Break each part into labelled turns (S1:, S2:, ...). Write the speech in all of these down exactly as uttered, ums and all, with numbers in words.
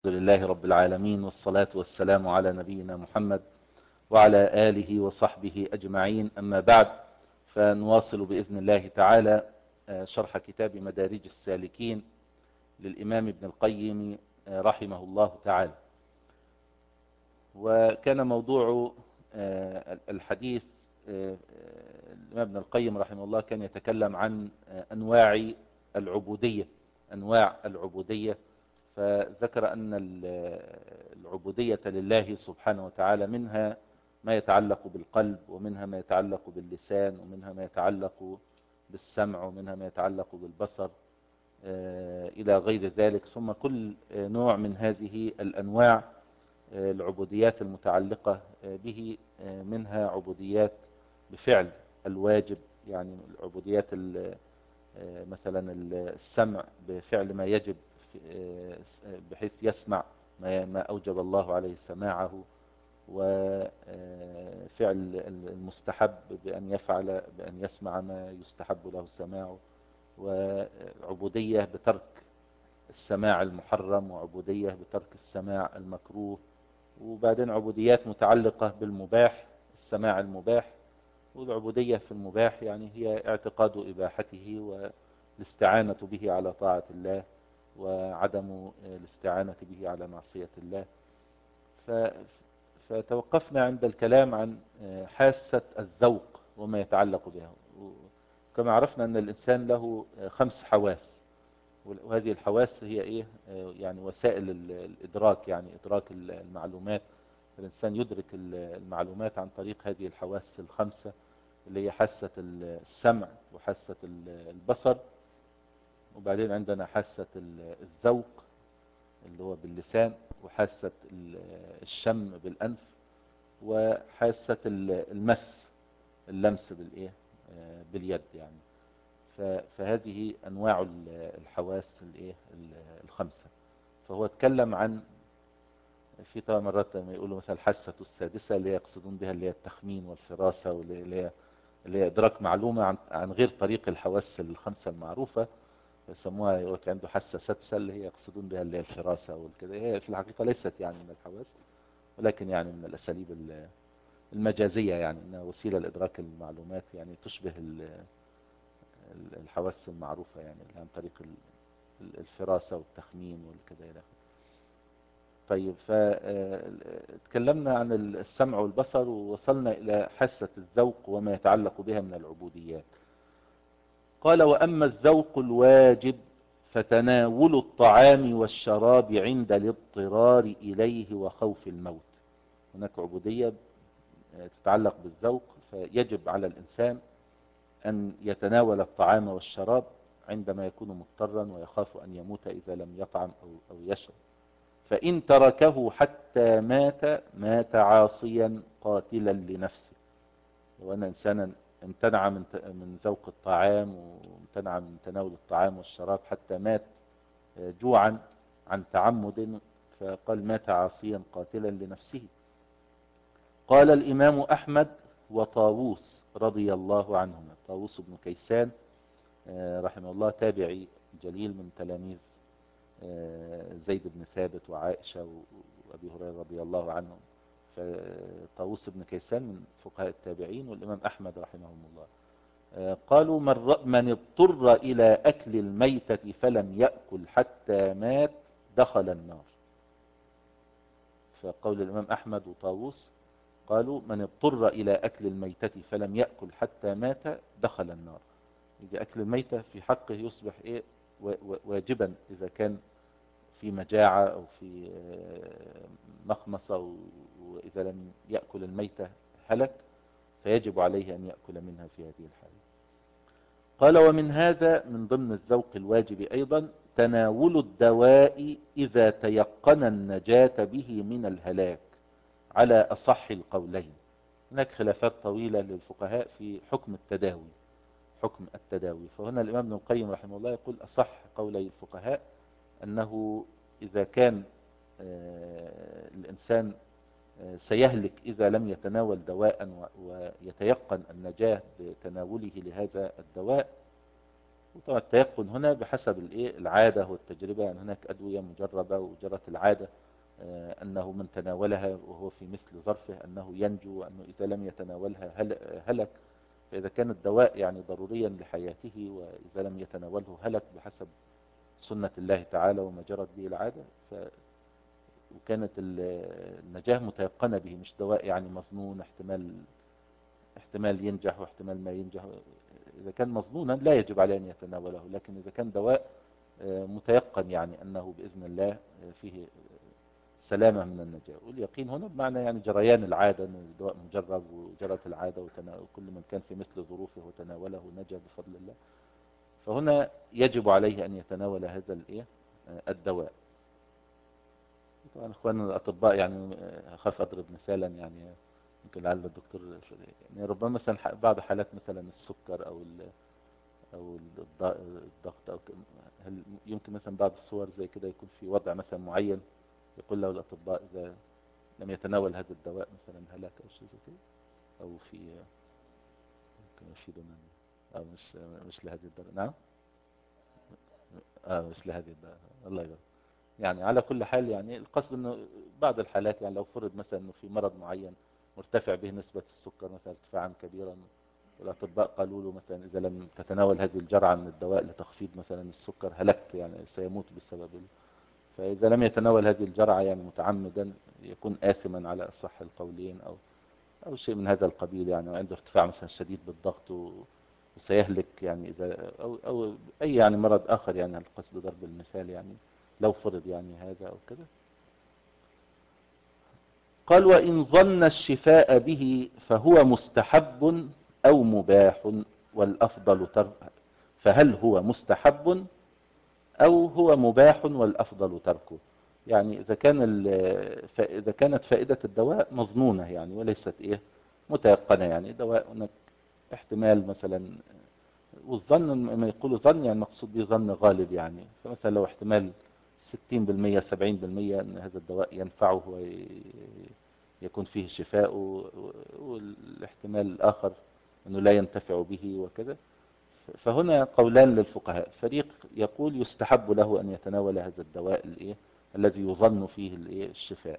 S1: الحمد لله رب العالمين، والصلاة والسلام على نبينا محمد وعلى آله وصحبه أجمعين. أما بعد، فنواصل بإذن الله تعالى شرح كتاب مدارج السالكين للإمام ابن القيم رحمه الله تعالى. وكان موضوع الحديث الإمام ابن القيم رحمه الله كان يتكلم عن أنواع العبودية أنواع العبودية فذكر أن العبودية لله سبحانه وتعالى منها ما يتعلق بالقلب، ومنها ما يتعلق باللسان، ومنها ما يتعلق بالسمع، ومنها ما يتعلق بالبصر إلى غير ذلك. ثم كل نوع من هذه الأنواع العبوديات المتعلقة به منها عبوديات بفعل الواجب، يعني العبوديات مثلا السمع بفعل ما يجب بحيث يسمع ما أوجب الله عليه سماعه، وفعل المستحب بأن يفعل بأن يسمع ما يستحب له سماعه، وعبودية بترك السماع المحرم، وعبودية بترك السماع المكروه، وبعدين عبوديات متعلقة بالمباح، السماع المباح. والعبودية في المباح يعني هي اعتقاد إباحته والاستعانة به على طاعة الله، وعدم الاستعانة به على معصية الله. فتوقفنا عند الكلام عن حاسة الذوق وما يتعلق بها. كما عرفنا أن الإنسان له خمس حواس، وهذه الحواس هي إيه؟ يعني وسائل الإدراك، يعني إدراك المعلومات. الإنسان يدرك المعلومات عن طريق هذه الحواس الخمسة، اللي هي حاسة السمع، وحاسة البصر، وبعدين عندنا حاسة الذوق اللي هو باللسان، وحاسة الشم بالأنف، وحاسة المس، اللمس بالإيه؟ باليد يعني. فهذه أنواع الحواس الإيه؟ الخمسة. فهو اتكلم عن في طبعا مرات لما يقولوا مثلا الحاسة السادسة اللي يقصدون بها اللي هي التخمين والفراسة، واللي هي اللي هي إدراك معلومة عن, عن غير طريق الحواس الخمسة المعروفة، يسموها يقول عنده حاسة سادسة اللي هي يقصدون بها اللي هي الفراسة والكده. هي في الحقيقة ليست يعني من الحواس، ولكن يعني من الأساليب المجازية، يعني إنها وسيلة لإدراك المعلومات، يعني تشبه الحواس المعروفة، يعني عن طريق الفراسة والتخمين والكده إلى آخره. طيب، فتكلمنا عن السمع والبصر، ووصلنا إلى حاسة الذوق وما يتعلق بها من العبوديات. قال: وأما الذوق الواجب فتناول الطعام والشراب عند الاضطرار إليه وخوف الموت. هناك عبودية تتعلق بالذوق، فيجب على الإنسان أن يتناول الطعام والشراب عندما يكون مضطرا ويخاف أن يموت إذا لم يطعم أو يشرب. فإن تركه حتى مات مات عاصيا قاتلا لنفسه. لو أن إنسانا امتنع من من ذوق الطعام، وامتنع من تناول الطعام والشراب حتى مات جوعا عن تعمد، فقال مات عاصيا قاتلا لنفسه. قال الإمام أحمد وطاووس رضي الله عنهما، طاووس بن كيسان رحمه الله تابعي جليل من تلاميذ زيد بن ثابت وعائشة وأبي هريرة رضي الله عنهم. فطاووس بن كيسان من فقهاء التابعين، والإمام أحمد رحمهم الله قالوا: من اضطر إلى أكل الميتة فلم يأكل حتى مات دخل النار. فقول الإمام أحمد وطاووس قالوا: من اضطر إلى أكل الميتة فلم يأكل حتى مات دخل النار. يجي أكل الميتة في حقه يصبح إيه؟ واجبا إذا كان في مجاعة أو في مخمصة، وإذا لم يأكل الميتة هلك، فيجب عليه أن يأكل منها في هذه الحالة. قال: ومن هذا من ضمن الذوق الواجب أيضا تناول الدواء إذا تيقن النجاة به من الهلاك، على أصح القولين. هناك خلافات طويلة للفقهاء في حكم التداوي حكم التداوي فهنا الإمام ابن القيم رحمه الله يقول: أصح قولي الفقهاء أنه إذا كان الإنسان سيهلك إذا لم يتناول دواء ويتيقن النجاة بتناوله لهذا الدواء، وطبعا التيقن هنا بحسب الايه العادة والتجربة، يعني هناك أدوية مجربة وجرت العادة آه، أنه من تناولها وهو في مثل ظرفه أنه ينجو، وأنه إذا لم يتناولها هل- هلك. فإذا كان الدواء يعني ضروريا لحياته وإذا لم يتناوله هلك بحسب سنة الله تعالى وما جرت به العادة. ف وكانت ال- النجاة متيقنة به، مش دواء يعني مظنون احتمال احتمال ينجح واحتمال ما ينجح. إذا كان مظنونا لا يجب عليه أن يتناوله، لكن إذا كان دواء آه، متيقن يعني أنه بإذن الله آه، فيه سلامة من النجاة. واليقين هنا بمعنى يعني جريان العادة، أن الدواء مجرب وجرت العادة وتنا- وكل من كان في مثل ظروفه وتناوله نجا بفضل الله. فهنا يجب عليه أن يتناول هذا الإيه آه، الدواء. طبعا اخواننا الاطباء يعني آه، اخاف اضرب مثالا يعني يمكن لعل الدكتور يعني ربما مثلا ح- بعض حالات مثلا السكر او ال او الض- الضغط او ك- هل يمكن مثلا بعض الصور زي كده يكون في وضع مثلا معين يقول له الاطباء اذا لم يتناول هذا الدواء مثلا هلاك او شيء زي كده، او في يمكن يفيدنا او مش مش لهذه الدرجه. نعم. اه مش لهذه الدرجه. الله يبارك. يعني على كل حال يعني القصد انه بعض الحالات يعني لو فرض مثلا انه في مرض معين مرتفع به نسبة السكر مثلا ارتفاعا كبيرا، والاطباء قالوا له مثلا اذا لم تتناول هذه الجرعة من الدواء لتخفيض مثلا السكر هلك يعني سيموت بسبب ال- فاذا لم يتناول هذه الجرعة يعني متعمدا يكون آثما على اصح القولين، او او شيء من هذا القبيل يعني، وعنده ارتفاع مثلا شديد بالضغط و- وسيهلك يعني اذا او او اي يعني مرض اخر يعني القصد ضرب المثال يعني لو فرض يعني هذا او كده. قال وإن ظن الشفاء به فهو مستحب أو مباح والأفضل ترك. فهل هو مستحب أو هو مباح والأفضل تركه؟ يعني إذا كان ال- ف- إذا كانت فائدة الدواء مظنونة يعني وليست إيه متيقنة، يعني دواء هناك احتمال مثلا، والظن لما يقولوا ظن يعني مقصود به ظن غالب يعني، فمثلا لو احتمال ستين بالمية سبعين بالمية ان هذا الدواء ينفعه ويكون فيه شفاء، والاحتمال الاخر انه لا ينتفع به وكذا. فهنا قولان للفقهاء، فريق يقول يستحب له ان يتناول هذا الدواء الايه الذي يظن فيه الايه الشفاء،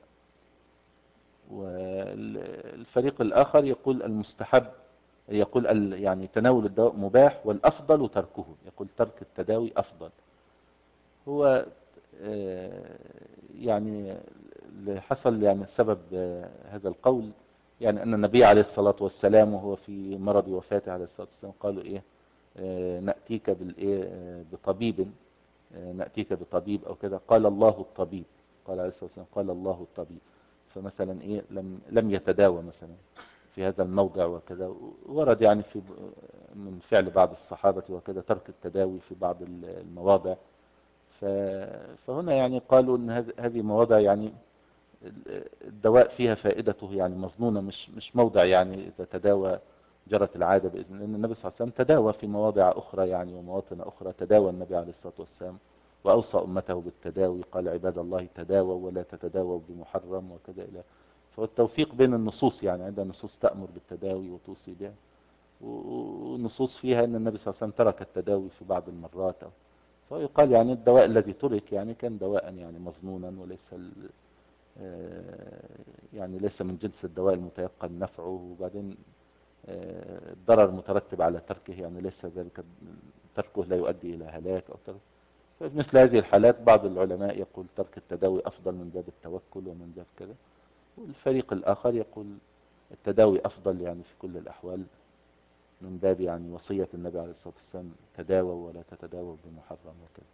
S1: والفريق الآخر يقول المستحب، يقول ال- يعني تناول الدواء مباح والأفضل تركه، يقول ترك التداوي أفضل. هو آه، يعني اللي حصل يعني سبب آه، هذا القول يعني أن النبي عليه الصلاة والسلام وهو في مرض وفاته عليه الصلاة والسلام قالوا إيه آه، نأتيك بالإيه آه، بطبيب آه، نأتيك بطبيب أو كذا، قال الله الطبيب. قال عليه الصلاة والسلام قال الله الطبيب. فمثلا إيه لم لم يتداوى مثلا في هذا الموضع وكذا. ورد يعني في من فعل بعض الصحابة وكذا ترك التداوي في بعض المواضع. ف- فهنا يعني قالوا ان هذ- هذه مواضع يعني الدواء فيها فائدته يعني مظنونة، مش مش موضع يعني إذا تداوى جرت العادة بإذن. لأن النبي صلى الله عليه وسلم تداوى في مواضع أخرى يعني ومواطن أخرى، تداوى النبي عليه الصلاة والسلام وأوصى أمته بالتداوي، قال عباد الله تداووا ولا تتداووا بمحرم وكذا إلى. فالتوفيق بين النصوص يعني عندها نصوص تأمر بالتداوي وتوصي به، ونصوص فيها أن النبي صلى الله عليه وسلم ترك التداوي في بعض المرات. فيقال يعني الدواء الذي ترك يعني كان دواء يعني مظنونا وليس ال- آه، يعني ليس من جنس الدواء المتيقن نفعه، وبعدين آه، الضرر مترتب على تركه يعني ليس ذلك تركه لا يؤدي إلى هلاك أو ترك. ففي مثل هذه الحالات بعض العلماء يقول ترك التداوي أفضل من باب التوكل ومن باب كذا، والفريق الآخر يقول التداوي أفضل يعني في كل الأحوال من باب يعني وصية النبي عليه الصلاة والسلام تداووا ولا تتداووا بمحرم وكذا.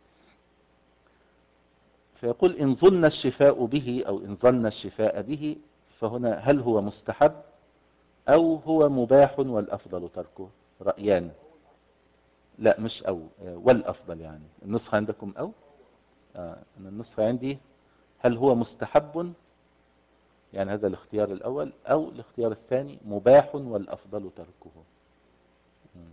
S1: فيقول إن ظن الشفاء به أو إن ظن الشفاء به فهنا هل هو مستحب أو هو مباح والأفضل تركه؟ رأيان. لا مش أو آه، والأفضل يعني النسخة عندكم أو آه أنا النسخة عندي هل هو مستحب يعني هذا الاختيار الأول، أو الاختيار الثاني مباح والأفضل تركه. مم.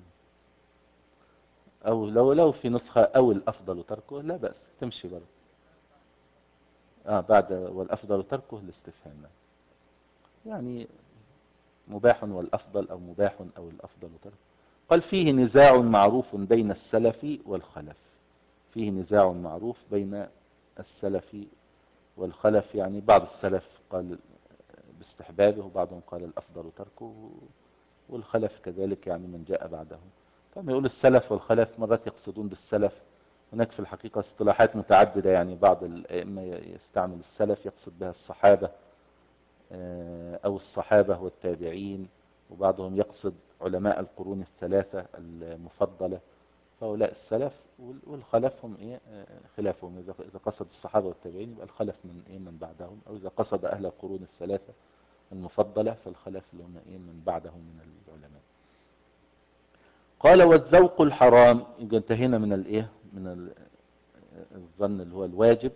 S1: أو لو لو في نسخة أو الأفضل تركه لا بأس تمشي برضه. آه بعد والأفضل تركه الاستفهام يعني مباح والأفضل أو مباح أو الأفضل ترك. قال فيه نزاع معروف بين السلف والخلف. فيه نزاع معروف بين السلف والخلف، يعني بعض السلف قال باستحبابه وبعضهم قال الأفضل تركه، والخلف كذلك يعني من جاء بعده. كما يقول السلف والخلف مرات يقصدون بالسلف، هناك في الحقيقة اصطلاحات متعددة، يعني بعض الأئمة يستعمل السلف يقصد بها الصحابة أو الصحابة والتابعين، وبعضهم يقصد علماء القرون الثلاثة المفضلة، فهؤلاء السلف. والخلف هم إيه خلافهم، إذا قصد الصحابة والتابعين يبقى الخلف من إيه من بعدهم، أو إذا قصد أهل القرون الثلاثة المفضلة فالخلف اللي هم إيه من بعدهم من العلماء. قال والذوق الحرام، يبقى انتهينا من الإيه من الظن اللي هو الواجب،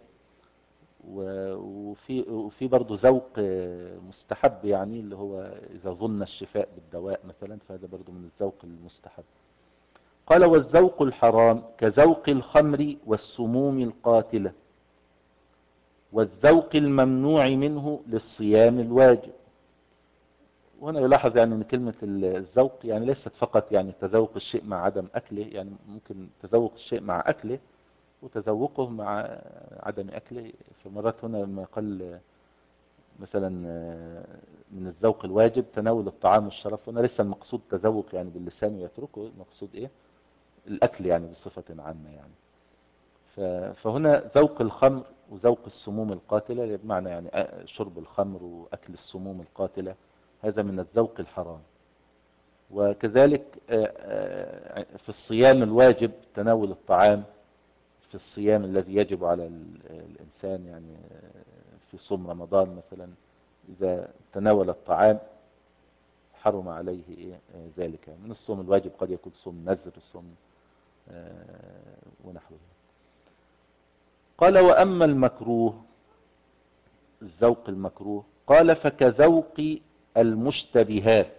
S1: وفي وفي برضه ذوق مستحب، يعني اللي هو إذا ظن الشفاء بالدواء مثلا، فهذا برضه من الذوق المستحب. قال والذوق الحرام كذوق الخمر والسموم القاتلة، والذوق الممنوع منه للصيام الواجب. وهنا يلاحظ يعني ان كلمة الذوق يعني ليست فقط يعني تذوق الشيء مع عدم أكله، يعني ممكن تذوق الشيء مع أكله وتذوقه مع عدم أكله. في مرات هنا لما قال مثلا من الذوق الواجب تناول الطعام والشراب، هنا لسه المقصود تذوق يعني باللسان ويتركه، المقصود ايه الأكل يعني بصفة عامة يعني. فهنا ذوق الخمر وذوق السموم القاتلة بمعنى يعني شرب الخمر وأكل السموم القاتلة، هذا من الذوق الحرام. وكذلك في الصيام الواجب تناول الطعام في الصيام الذي يجب على الإنسان، يعني في صوم رمضان مثلا إذا تناول الطعام حرم عليه إيه ذلك. من الصوم الواجب قد يكون صوم نذر، صوم ونحوه. قال وأما المكروه، الذوق المكروه، قال فكذوق المشتبهات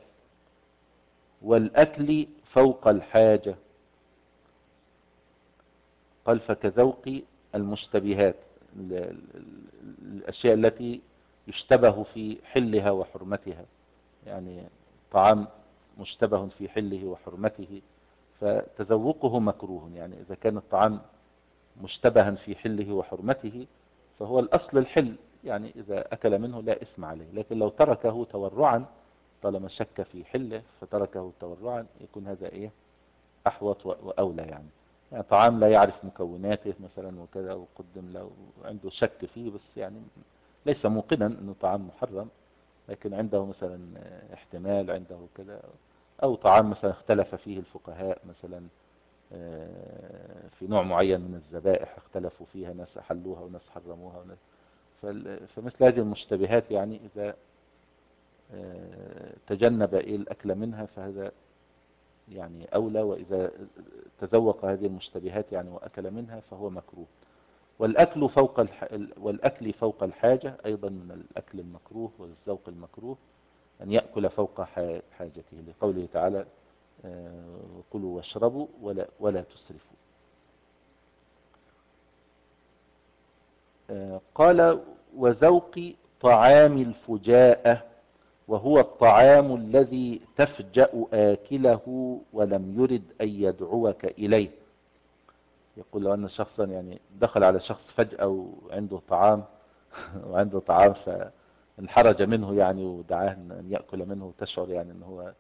S1: والأكل فوق الحاجة. قال فكذوق المشتبهات، الأشياء التي يشتبه في حلها وحرمتها، يعني طعام مشتبه في حله وحرمته فتذوقه مكروه. يعني إذا كان الطعام مشتبها في حله وحرمته فهو الأصل الحل، يعني إذا أكل منه لا إثم عليه، لكن لو تركه تورعا طالما شك في حله فتركه تورعا يكون هذا إيه أحوط وأولى. يعني يعني طعام لا يعرف مكوناته مثلا وكذا وقدم له عنده شك فيه، بس يعني ليس موقنا أنه طعام محرم، لكن عنده مثلا احتمال عنده كذا. أو طعام مثلا اختلف فيه الفقهاء مثلا في نوع معين من الذبائح اختلفوا فيها، ناس أحلوها وناس حرموها وناس. فمثل هذه المشتبهات يعني إذا تجنب إيه الأكل منها فهذا يعني أولى، وإذا تذوق هذه المشتبهات يعني وأكل منها فهو مكروه. والأكل فوق الح... والأكل فوق الحاجة أيضا من الأكل المكروه والذوق المكروه أن يأكل فوق حاجته، لقوله تعالى وكلوا واشربوا ولا, ولا تسرفوا. قال وذوق طعام الفجاءة، وهو الطعام الذي تفجأ آكله ولم يرد أن يدعوك إليه. يقول لو أن شخصا يعني دخل على شخص فجأة وعنده طعام وعنده طعام فانحرج منه يعني ودعاه أن يأكل منه، وتشعر يعني أنه هو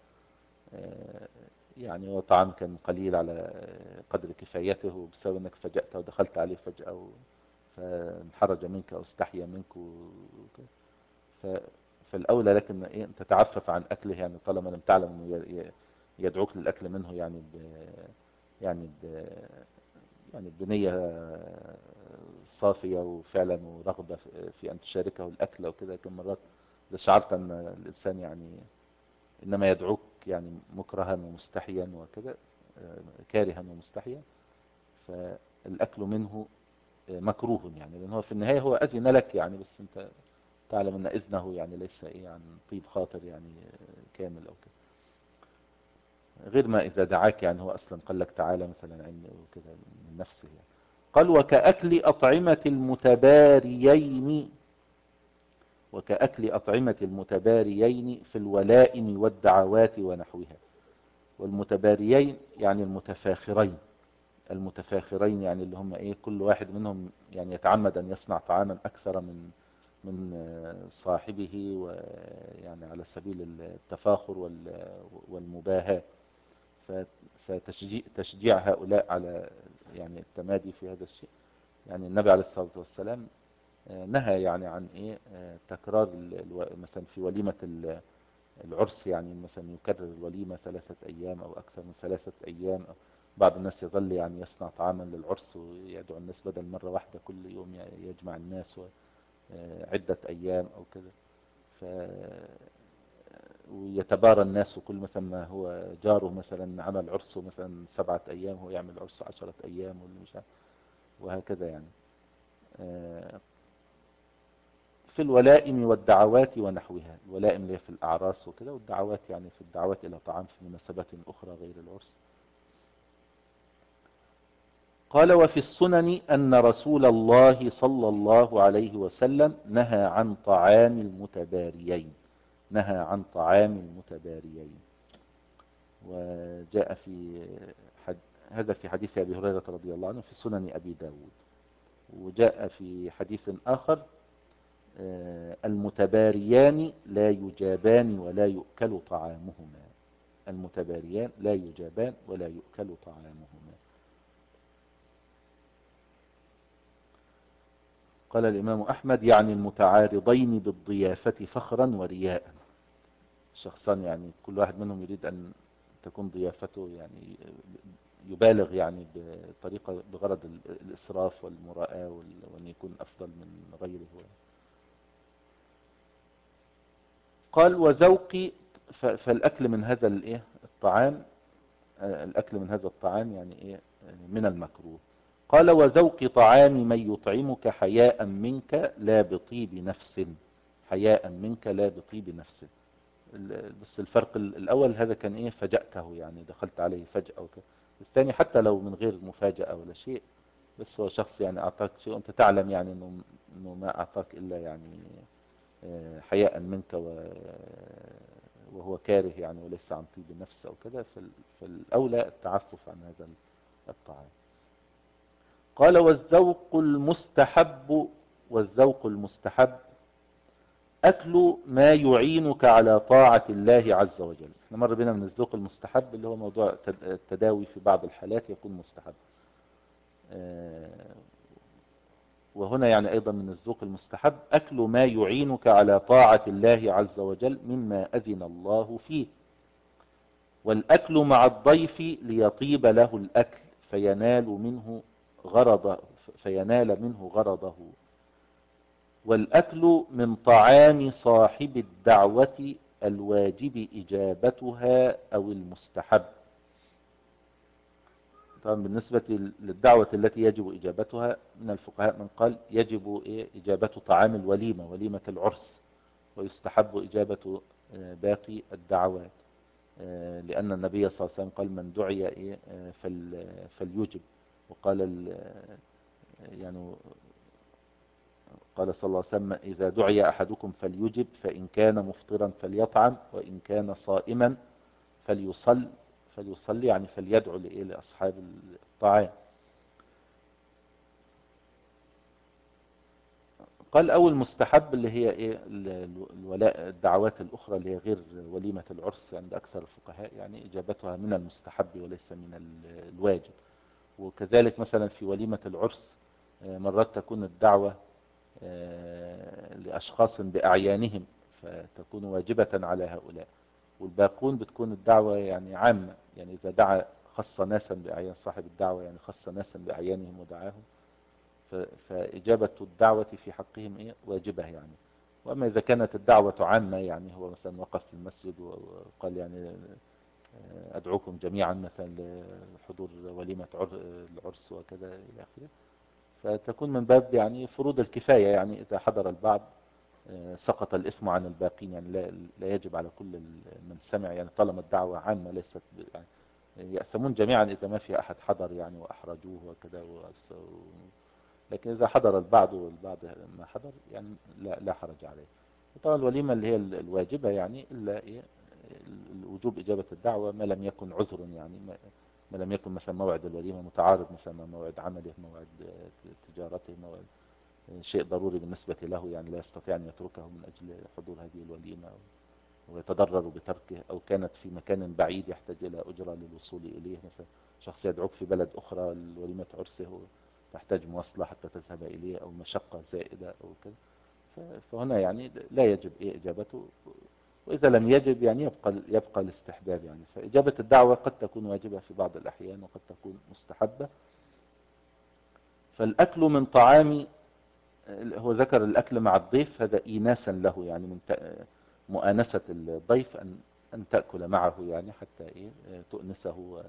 S1: يعني هو طعام كان قليل على قدر كفايته، بسبب أنك فجأت ودخلت عليه فجأة فانحرج منك أو استحيا منك وكذا. فالأولى لك أن إيه تتعفف عن أكله، يعني طالما لم تعلم أنه يدعوك للأكل منه يعني ب يعني ب يعني بنية صافية وفعلا ورغبة في أن تشاركه الأكل وكذا. كم مرات إذا شعرت أن الإنسان يعني إنما يدعوك يعني مكرها ومستحيا وكذا، كارها ومستحيا، فالأكل منه مكروه، يعني لأن هو في النهاية هو أذن لك يعني، بس أنت تعلم أن إذنه يعني ليس إيه عن طيب خاطر يعني كامل أو كده، غير ما إذا دعاك يعني هو أصلا قال لك تعالى مثلا عندي وكذا من نفسه يعني. قال وكأكل أطعمة المتباريين، وكأكل أطعمة المتباريين في الولائم والدعوات ونحوها. والمتباريين يعني المتفاخرين. المتفاخرين يعني اللي هم ايه، كل واحد منهم يعني يتعمد ان يصنع طعاما اكثر من من صاحبه، ويعني على سبيل التفاخر والمباهاة. فتشجيع تشجيع هؤلاء على يعني التمادي في هذا الشيء. يعني النبي عليه الصلاة والسلام نهى يعني عن ايه، تكرار مثلا في وليمة العرس، يعني مثلا يكرر الوليمة ثلاثة ايام او اكثر من ثلاثة ايام. بعض الناس يظل يعني يصنع طعاما للعرس ويدعو الناس بدل مرة واحدة كل يوم يجمع الناس عدة ايام او كده. ف ويتبارى الناس، وكل مثلا ما هو جاره مثلا عمل عرسه مثلا سبعة ايام هو يعمل عرسه عشرة ايام واللي مش عارف، وهكذا يعني. في الولائم والدعوات ونحوها. الولائم اللي هي في الاعراس وكده، والدعوات يعني في الدعوات الى طعام في مناسبات اخرى غير العرس. قال: وفي السنن أن رسول الله صلى الله عليه وسلم نهى عن طعام المتباريين. نهى عن طعام المتباريين. وجاء في حد هذا في حديث أبي هريرة رضي الله عنه في سنن أبي داود. وجاء في حديث آخر: المتباريان لا يجابان ولا يؤكل طعامهما. المتباريان لا يجابان ولا يؤكل طعامهما. قال الإمام أحمد: يعني المتعارضين بالضيافة فخرا ورياء. شخصان يعني كل واحد منهم يريد أن تكون ضيافته يعني يبالغ يعني بطريقة بغرض الإسراف والمراءة وأن يكون أفضل من غيره. قال: وذوق. فالأكل من هذا الإيه الطعام، الأكل من هذا الطعام يعني إيه من المكروه. قال: وذوق طعام من يطعمك حياء منك لا بطيب نفس. حياء منك لا بطيب نفس. بس الفرق الأول هذا كان إيه فجأته، يعني دخلت عليه فجأة وكذا. الثاني حتى لو من غير مفاجأة ولا شيء، بس هو شخص يعني أعطاك شيء وأنت تعلم يعني إنه, إنه ما أعطاك إلا يعني حياء منك وهو كاره يعني وليس عن طيب النفس أو كذا. فالأولى التعفف عن هذا الطعام. قال: والذوق المستحب. والذوق المستحب أكل ما يعينك على طاعة الله عز وجل. احنا مر بنا من الذوق المستحب اللي هو موضوع التداوي في بعض الحالات يكون مستحب. وهنا يعني أيضا من الذوق المستحب أكل ما يعينك على طاعة الله عز وجل مما أذن الله فيه. والأكل مع الضيف ليطيب له الأكل فينال منه غرضه فينال منه غرضه. والأكل من طعام صاحب الدعوة الواجب إجابتها أو المستحب. طبعا بالنسبة للدعوة التي يجب إجابتها، من الفقهاء من قال يجب إيه إجابة طعام الوليمة، وليمة العرس، ويستحب إجابة باقي الدعوات، لأن النبي صلى الله عليه وسلم قال: من دعي إيه فليجب. وقال يعني قال صلى الله عليه وسلم: إذا دعي أحدكم فليجب، فإن كان مفطرا فليطعم، وإن كان صائما فليصل فليصلي يعني فليدعو لأصحاب الطعام. قال: أول مستحب اللي هي إيه الولاء الدعوات الأخرى اللي هي غير وليمة العرس عند أكثر الفقهاء، يعني إجابتها من المستحب وليس من الواجب. وكذلك مثلا في وليمة العرس مرات تكون الدعوة لأشخاص بأعيانهم فتكون واجبة على هؤلاء، والباقون بتكون الدعوة يعني عامة. يعني إذا دعا خص ناسا بأعيان صاحب الدعوة، يعني خص ناسا بأعيانهم ودعاهم، فإجابة الدعوة في حقهم إيه واجبة يعني. وأما إذا كانت الدعوة عامة، يعني هو مثلا وقف في المسجد وقال يعني أدعوكم جميعا مثلا لحضور وليمة العرس وكذا إلى آخره، فتكون من باب يعني فروض الكفاية. يعني إذا حضر البعض سقط الاسم عن الباقين، يعني لا, لا يجب على كل من سمع، يعني طالما الدعوة عامة ليست يعني يأثمون جميعا إذا ما في أحد حضر يعني وأحرجوه وكذا. لكن إذا حضر البعض والبعض ما حضر يعني لا, لا حرج عليه. وطبعا الوليمة اللي هي الواجبة يعني إلا إيه وجوب إجابة الدعوة ما لم يكن عذر، يعني ما ما لم يكن مثلا موعد الوليمة متعارض مثلا مع موعد عمله، موعد تجارته، موعد شيء ضروري بالنسبة له، يعني لا يستطيع أن يتركه من أجل حضور هذه الوليمة ويتضرر بتركه، أو كانت في مكان بعيد يحتاج إلى أجرة للوصول إليه، مثلا شخص يدعوك في بلد أخرى لوليمة عرسه تحتاج مواصلة حتى تذهب إليه، أو مشقة زائدة أو كذا، فهنا يعني لا يجب إيه إجابته. وإذا لم يجب يعني يبقى يبقى الاستحباب يعني. فإجابة الدعوة قد تكون واجبة في بعض الأحيان وقد تكون مستحبة. فالأكل من طعام، هو ذكر الأكل مع الضيف هذا إيناسا له، يعني من مؤانسة الضيف أن أن تأكل معه، يعني حتى إيه تؤنسه.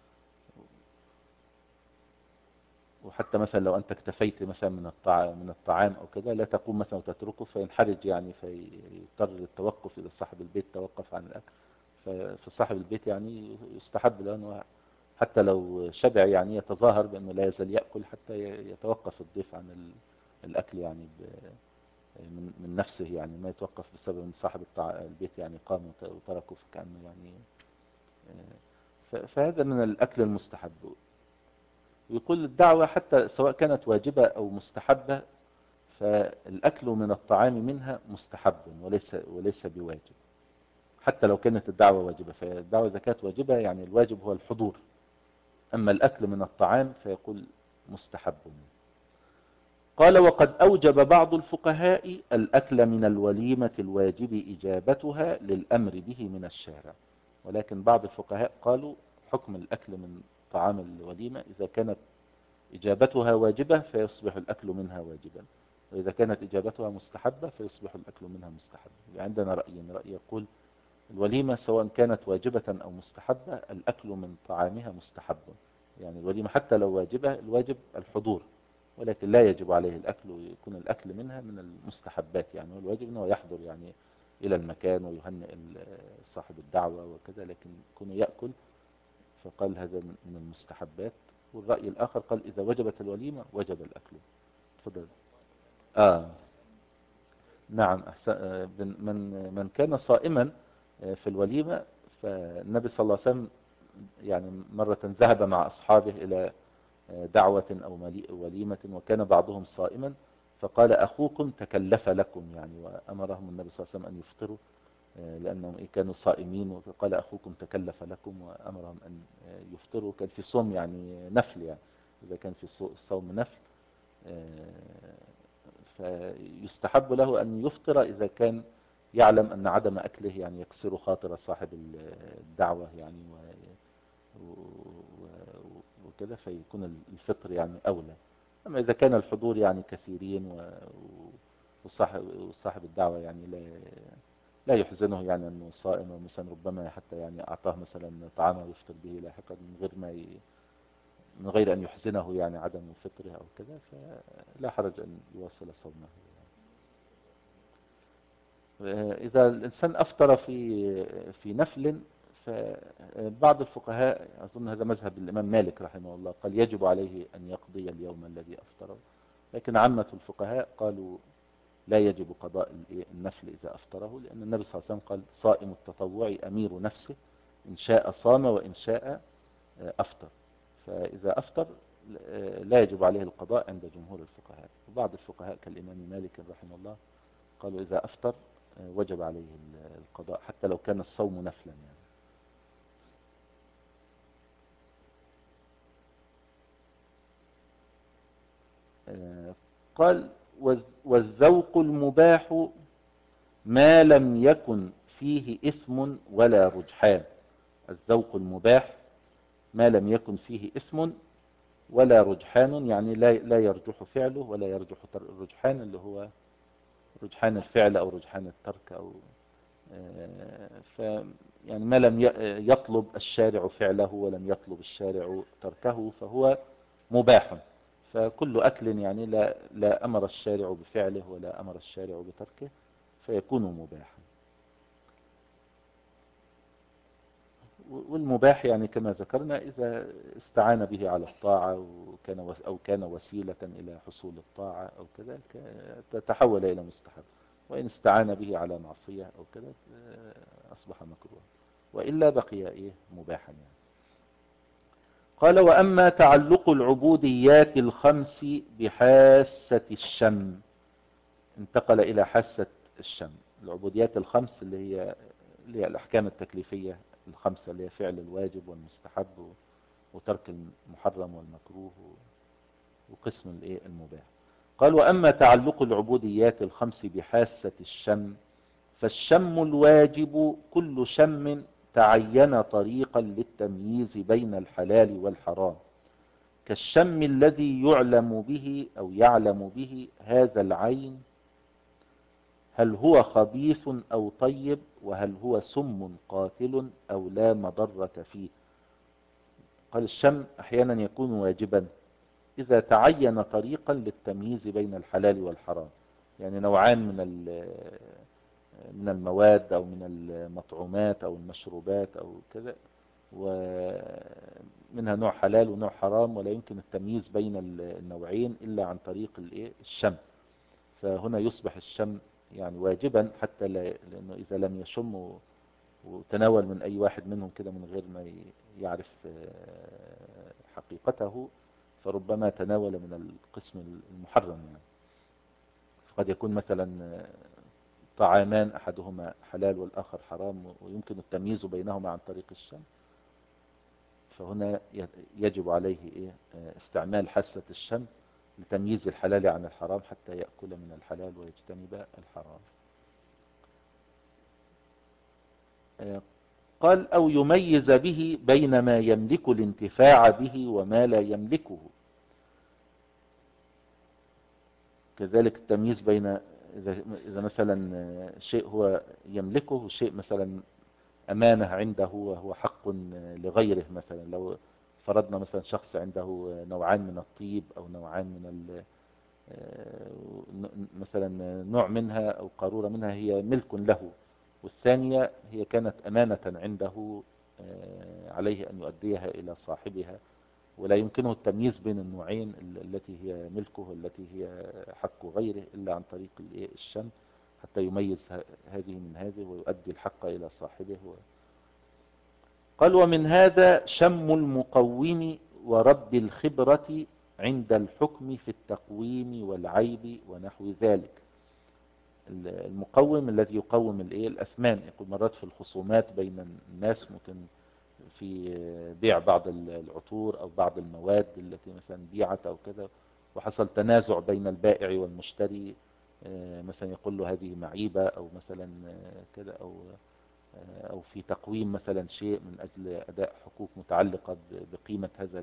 S1: وحتى مثلا لو أنت اكتفيت مثلا من الطعام من الطعام أو كذا، لا تقوم مثلا وتتركه فينحرج يعني، فيضطر للتوقف إذا صاحب البيت توقف عن الأكل. فصاحب البيت يعني يستحب له أنه حتى لو شبع يعني يتظاهر بأنه لا يزال يأكل حتى يتوقف الضيف عن الأكل، يعني من من نفسه، يعني ما يتوقف بسبب ان صاحب البيت يعني قام وتركه، فكأنه يعني. فهذا من الأكل المستحب. ويقول الدعوة حتى سواء كانت واجبة أو مستحبة، فالأكل من الطعام منها مستحب وليس وليس بواجب، حتى لو كانت الدعوة واجبة. فالدعوة إذا كانت واجبة يعني الواجب هو الحضور، أما الأكل من الطعام فيقول مستحب. قال: وقد أوجب بعض الفقهاء الأكل من الوليمة الواجب إجابتها للأمر به من الشارع. ولكن بعض الفقهاء قالوا حكم الأكل من طعام الوليمة إذا كانت إجابتها واجبة فيصبح الأكل منها واجبا، وإذا كانت إجابتها مستحبة فيصبح الأكل منها مستحبا. عندنا رأيين: رأي يقول الوليمة سواء كانت واجبة أو مستحبة الأكل من طعامها مستحب، يعني الوليمة حتى لو واجبة الواجب الحضور، ولكن لا يجب عليه الأكل، ويكون الأكل منها من المستحبات، يعني والواجب أنه يحضر يعني إلى المكان ويهنئ صاحب الدعوة وكذا، لكن يكون يأكل فقال هذا من المستحبات. والرأي الآخر قال إذا وجبت الوليمة وجب الأكل. تفضل. آه نعم. من من كان صائما في الوليمة، فالنبي صلى الله عليه وسلم يعني مرة ذهب مع أصحابه إلى دعوة أو وليمة وكان بعضهم صائما، فقال أخوكم تكلف لكم، يعني وأمرهم النبي صلى الله عليه وسلم أن يفطروا لأنهم كانوا صائمين، فقال أخوكم تكلف لكم وأمرهم أن يفطروا. كان في صوم يعني نفل، يعني إذا كان في صوم نفل فيستحب له أن يفطر إذا كان يعلم أن عدم أكله يعني يكسر خاطر صاحب الدعوة يعني وكذا، فيكون الفطر يعني أولى. أما إذا كان الحضور يعني كثيرين وصاحب وصاحب الدعوة يعني لا لا يحزنه يعني أنه صائم، ومثلا ربما حتى يعني أعطاه مثلا طعامه يفطر به لاحقا من غير ما ي... من غير أن يحزنه يعني عدم فطره أو كذا، فلا حرج أن يواصل صومه. إذا الإنسان أفطر في في نفل، فبعض الفقهاء أظن هذا مذهب الإمام مالك رحمه الله قال يجب عليه أن يقضي اليوم الذي أفطره، لكن عامة الفقهاء قالوا لا يجب قضاء النفل إذا أفطره، لأن النبي صلى الله عليه وسلم قال صائم التطوع أمير نفسه، إن شاء صام وإن شاء أفطر. فإذا أفطر لا يجب عليه القضاء عند جمهور الفقهاء. وبعض الفقهاء كالإمام مالك رحمه الله قالوا إذا أفطر وجب عليه القضاء حتى لو كان الصوم نفلا يعني. قال والذوق المباح ما لم يكن فيه إثم ولا رجحان. الذوق المباح ما لم يكن فيه إثم ولا رجحان، يعني لا لا يرجح فعله ولا يرجح الرجحان اللي هو رجحان الفعل أو رجحان الترك، أو ف يعني ما لم يطلب الشارع فعله ولم يطلب الشارع تركه فهو مباح. فكل أكل يعني لا لا أمر الشارع بفعله ولا أمر الشارع بتركه فيكون مباحا. والمباح يعني كما ذكرنا إذا استعان به على الطاعة وكان أو كان وسيلة إلى حصول الطاعة أو كذا تتحول إلى مستحب، وإن استعان به على معصية أو كذا أصبح مكروها، وإلا بقي إيه مباحا يعني. قال وأما تعلق العبوديات الخمس بحاسة الشم، انتقل إلى حاسة الشم. العبوديات الخمس اللي هي اللي هي الأحكام التكليفية الخمسة، اللي هي فعل الواجب والمستحب وترك المحرم والمكروه وقسم الايه المباح. قال وأما تعلق العبوديات الخمس بحاسة الشم، فالشم الواجب كل شم تعين طريقا للتمييز بين الحلال والحرام، كالشم الذي يعلم به أو يعلم به هذا العين هل هو خبيث أو طيب، وهل هو سم قاتل أو لا مضرة فيه. قال الشم أحيانا يكون واجبا إذا تعين طريقا للتمييز بين الحلال والحرام، يعني نوعان من من المواد أو من المطعومات أو المشروبات أو كذا، ومنها نوع حلال ونوع حرام، ولا يمكن التمييز بين النوعين إلا عن طريق الايه الشم. فهنا يصبح الشم يعني واجبا، حتى لا لأنه إذا لم يشم وتناول من أي واحد منهم كده من غير ما يعرف حقيقته، فربما تناول من القسم المحرم يعني. قد يكون مثلا طعامان أحدهما حلال والآخر حرام، ويمكن التمييز بينهما عن طريق الشم، فهنا يجب عليه إيه استعمال حاسة الشم لتمييز الحلال عن الحرام حتى يأكل من الحلال ويجتنب الحرام. قال أو يميز به بين ما يملك الانتفاع به وما لا يملكه، كذلك التمييز بين إذا مثلا شيء هو يملكه وشيء مثلا أمانة عنده وهو حق لغيره. مثلا لو فرضنا مثلا شخص عنده نوعان من الطيب أو نوعان من مثلا نوع منها أو قارورة منها هي ملك له، والثانية هي كانت أمانة عنده عليه أن يؤديها إلى صاحبها، ولا يمكنه التمييز بين النوعين التي هي ملكه والتي هي حق غيره إلا عن طريق الشم، حتى يميز هذه من هذه ويؤدي الحق إلى صاحبه. قال ومن هذا شم المقوم ورب الخبرة عند الحكم في التقويم والعيب ونحو ذلك. المقوم الذي يقوم الايه الأثمان، يقول مرات في الخصومات بين الناس، ممكن في بيع بعض العطور أو بعض المواد التي مثلا بيعت أو كذا، وحصل تنازع بين البائع والمشتري، مثلا يقول له هذه معيبة أو مثلا كذا، أو أو في تقويم مثلا شيء من أجل أداء حقوق متعلقة بقيمة هذا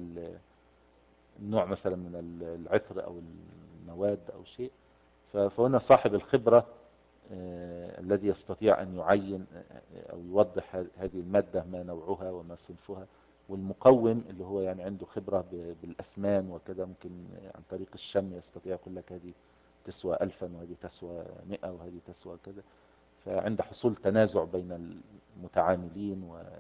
S1: النوع مثلا من العطر أو المواد أو شيء. فهنا صاحب الخبرة الذي يستطيع أن يعين أو يوضح هذه المادة ما نوعها وما صنفها، والمقوم اللي هو يعني عنده خبرة بالأثمان وكذا، ممكن عن طريق الشم يستطيع يقول لك هذه تسوى ألفا وهذه تسوى مئة وهذه تسوى كذا. فعند حصول تنازع بين المتعاملين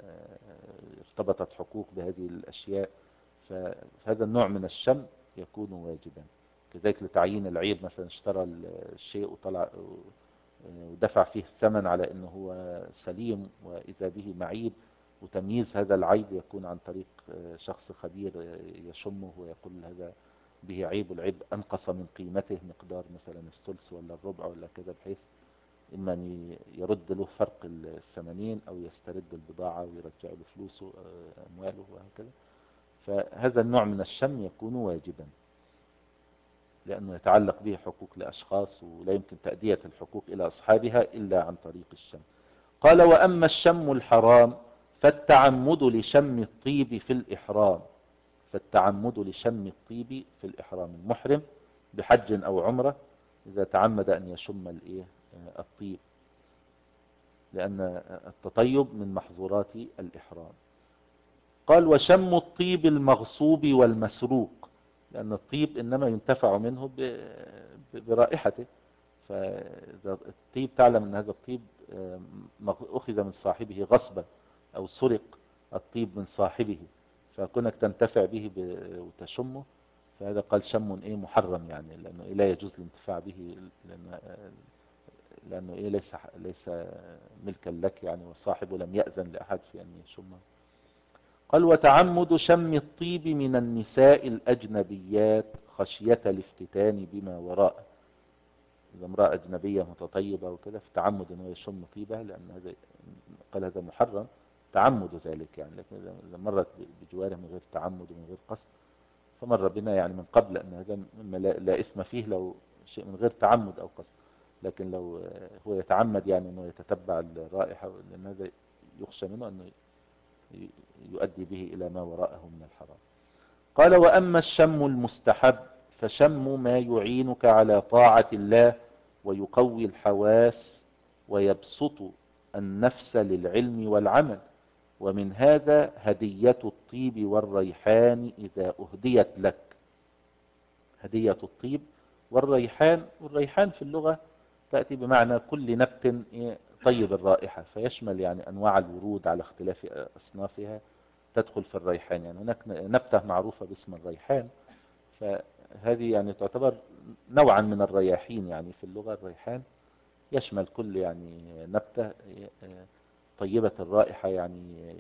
S1: وارتبطت حقوق بهذه الأشياء، فهذا النوع من الشم يكون واجبا. كذلك لتعيين العيب، مثلا اشترى الشيء وطلع ودفع فيه الثمن على انه هو سليم واذا به معيب، وتمييز هذا العيب يكون عن طريق شخص خبير يشمه ويقول هذا به عيب، والعيب انقص من قيمته مقدار مثلا الثلث ولا الربع ولا كذا، بحيث اما ان يرد له فرق الثمانين او يسترد البضاعة ويرجع له فلوسه امواله وهكذا. فهذا النوع من الشم يكون واجبا لأنه يتعلق به حقوق لأشخاص، ولا يمكن تأدية الحقوق إلى أصحابها إلا عن طريق الشم. قال وأما الشم الحرام فالتعمد لشم الطيب في الإحرام، فالتعمد لشم الطيب في الإحرام، المحرم بحج أو عمرة إذا تعمد أن يشم الإيه الطيب، لأن التطيب من محظورات الإحرام. قال وشم الطيب المغصوب والمسروق، لأن الطيب إنما ينتفع منه برائحته، فإذا الطيب تعلم أن هذا الطيب أخذ من صاحبه غصبا أو سرق الطيب من صاحبه، فكونك تنتفع به وتشمه، فهذا قال شم إيه محرم يعني، لأنه لا يجوز الانتفاع به، لأن لأنه إيه ليس ليس ملكا لك يعني، وصاحبه لم يأذن لأحد في أن يشمه. قال وتعمد شم الطيب من النساء الأجنبيات خشية الافتتان بما وراءه. إذا امرأة أجنبية متطيبة وكده فتعمد أنه يشم طيبها، لأن هذا قال هذا محرم تعمد ذلك يعني. لكن إذا مرت بجواره من غير تعمد ومن غير قصد، فمر بنا يعني من قبل أن هذا مما لا, لا إثم فيه لو شيء من غير تعمد أو قصد. لكن لو هو يتعمد يعني أنه يتتبع الرائحة، لأن هذا يخشى منه أنه يؤدي به إلى ما وراءه من الحرام. قال وأما الشم المستحب فشم ما يعينك على طاعة الله ويقوي الحواس ويبسط النفس للعلم والعمل. ومن هذا هدية الطيب والريحان إذا أهديت لك. هدية الطيب والريحان، والريحان في اللغة تأتي بمعنى كل نبت طيب الرائحة، فيشمل يعني أنواع الورود على اختلاف أصنافها تدخل في الريحان. يعني هناك نبتة معروفة باسم الريحان، فهذه يعني تعتبر نوعا من الرياحين يعني في اللغة. الريحان يشمل كل يعني نبتة طيبة الرائحة، يعني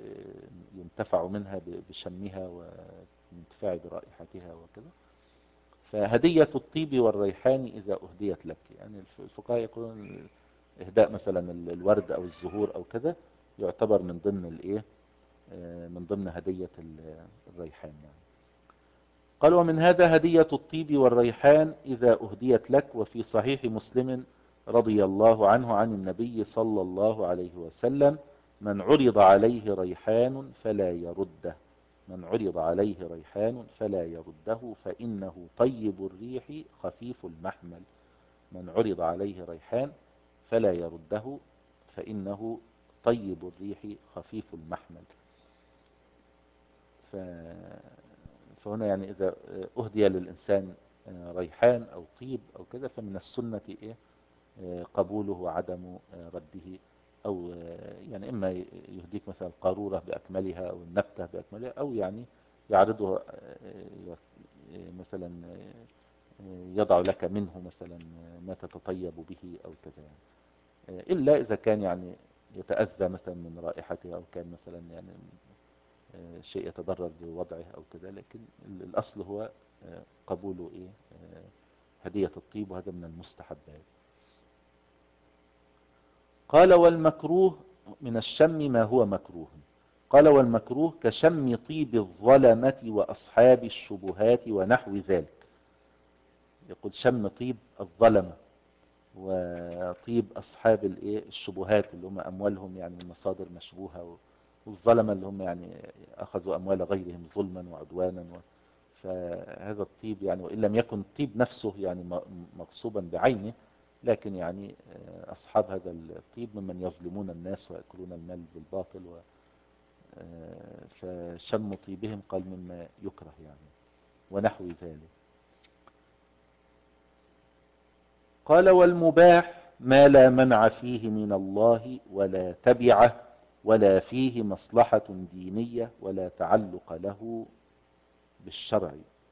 S1: ينتفع منها بشمها وينتفع برائحتها وكذا. فهدية الطيب والريحان إذا أهديت لك، يعني الفقهاء يقولون إهداء مثلا الورد أو الزهور أو كذا يعتبر من ضمن الإيه، من ضمن هدية الريحان يعني. قال ومن هذا هدية الطيب والريحان إذا أهديت لك. وفي صحيح مسلم رضي الله عنه عن النبي صلى الله عليه وسلم من عرض عليه ريحان فلا يرده. من عرض عليه ريحان فلا يرده فإنه طيب الريح خفيف المحمل. من عرض عليه ريحان فلا يرده فإنه طيب الريح خفيف المحمل. ف... فهنا يعني إذا أهدي للإنسان ريحان أو طيب أو كذا فمن السنة إيه قبوله وعدم رده. أو يعني إما يهديك مثلا القارورة بأكملها أو النبتة بأكملها، أو يعني يعرضه مثلا يضع لك منه مثلا ما تتطيب به أو كذا يعني. إلا إذا كان يعني يتأذى مثلا من رائحته، أو كان مثلا يعني شيء يتضرر بوضعه أو كذا. لكن الأصل هو قبوله إيه هدية الطيب، وهذا من المستحبات. قال والمكروه من الشم ما هو مكروه. قال والمكروه كشم طيب الظلمة وأصحاب الشبهات ونحو ذلك. يقول شم طيب الظلمة وطيب أصحاب الشبهات اللي هم أموالهم يعني من مصادر مشبوهة، والظلمة اللي هم يعني أخذوا أموال غيرهم ظلما وعدوانا. فهذا الطيب يعني وإن لم يكن الطيب نفسه يعني مغصوبا بعينه، لكن يعني أصحاب هذا الطيب ممن يظلمون الناس ويأكلون المال بالباطل. فشم طيبهم قال مما يكره يعني ونحو ذلك. قال والمباح ما لا منع فيه من الله ولا تبعه ولا فيه مصلحة دينية ولا تعلق له بالشرع.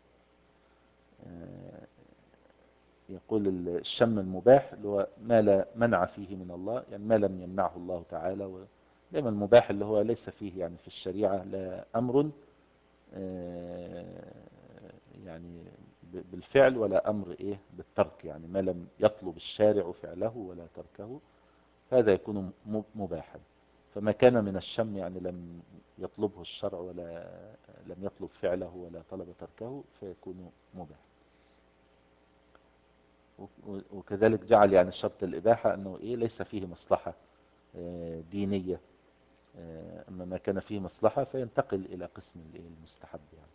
S1: يقول الشم المباح اللي هو ما لا منع فيه من الله، يعني ما لم يمنعه الله تعالى. ودائما المباح اللي هو ليس فيه يعني في الشريعة لا أمر يعني بالفعل ولا أمر إيه بالترك، يعني ما لم يطلب الشارع فعله ولا تركه فهذا يكون مباحا. فما كان من الشم يعني لم يطلبه الشرع ولا لم يطلب فعله ولا طلب تركه فيكون مباح. وكذلك جعل يعني شرط الإباحة أنه إيه ليس فيه مصلحة دينية، أما ما كان فيه مصلحة فينتقل إلى قسم المستحب يعني.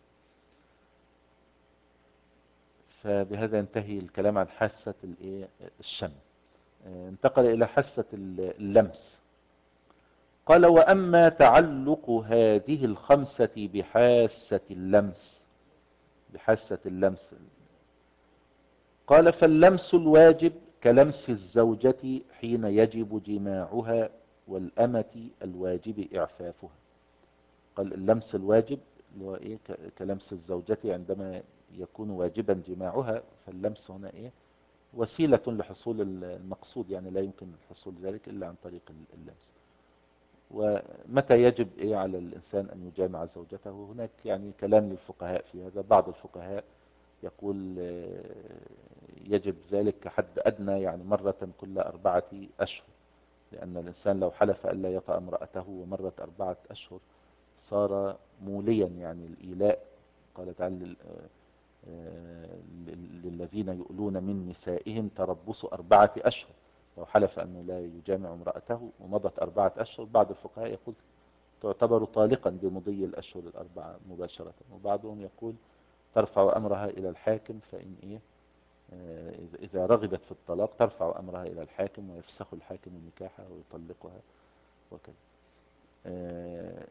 S1: فبهذا ينتهي الكلام عن حاسة الشم. انتقل إلى حاسة اللمس. قال وأما تعلق هذه الخمسة بحاسة اللمس بحاسة اللمس قال فاللمس الواجب كلمس الزوجة حين يجب جماعها والأمة الواجب إعفافها. قال اللمس الواجب اللي هو إيه كلمس الزوجة عندما يكون واجبا جماعها، فاللمس هنا إيه وسيلة لحصول المقصود، يعني لا يمكن حصول ذلك إلا عن طريق اللمس. ومتى يجب إيه على الإنسان أن يجامع زوجته؟ هناك يعني كلام للفقهاء في هذا. بعض الفقهاء يقول آه، يجب ذلك كحد أدنى، يعني مرة كل أربعة أشهر، لأن الإنسان لو حلف ألا يطأ امرأته ومرت أربعة أشهر صار موليا، يعني الإيلاء. قال تعالى آه، للذين يؤلون من نسائهم تربص أربعة أشهر. لو حلف أنه لا يجامع امرأته ومضت أربعة أشهر، بعض الفقهاء يقول تعتبر طالقا بمضي الأشهر الأربعة مباشرة، وبعضهم يقول ترفع أمرها إلى الحاكم، فإن إيه آه، إذا رغبت في الطلاق ترفع أمرها إلى الحاكم ويفسخ الحاكم نكاحها ويطلقها وكذا. آه،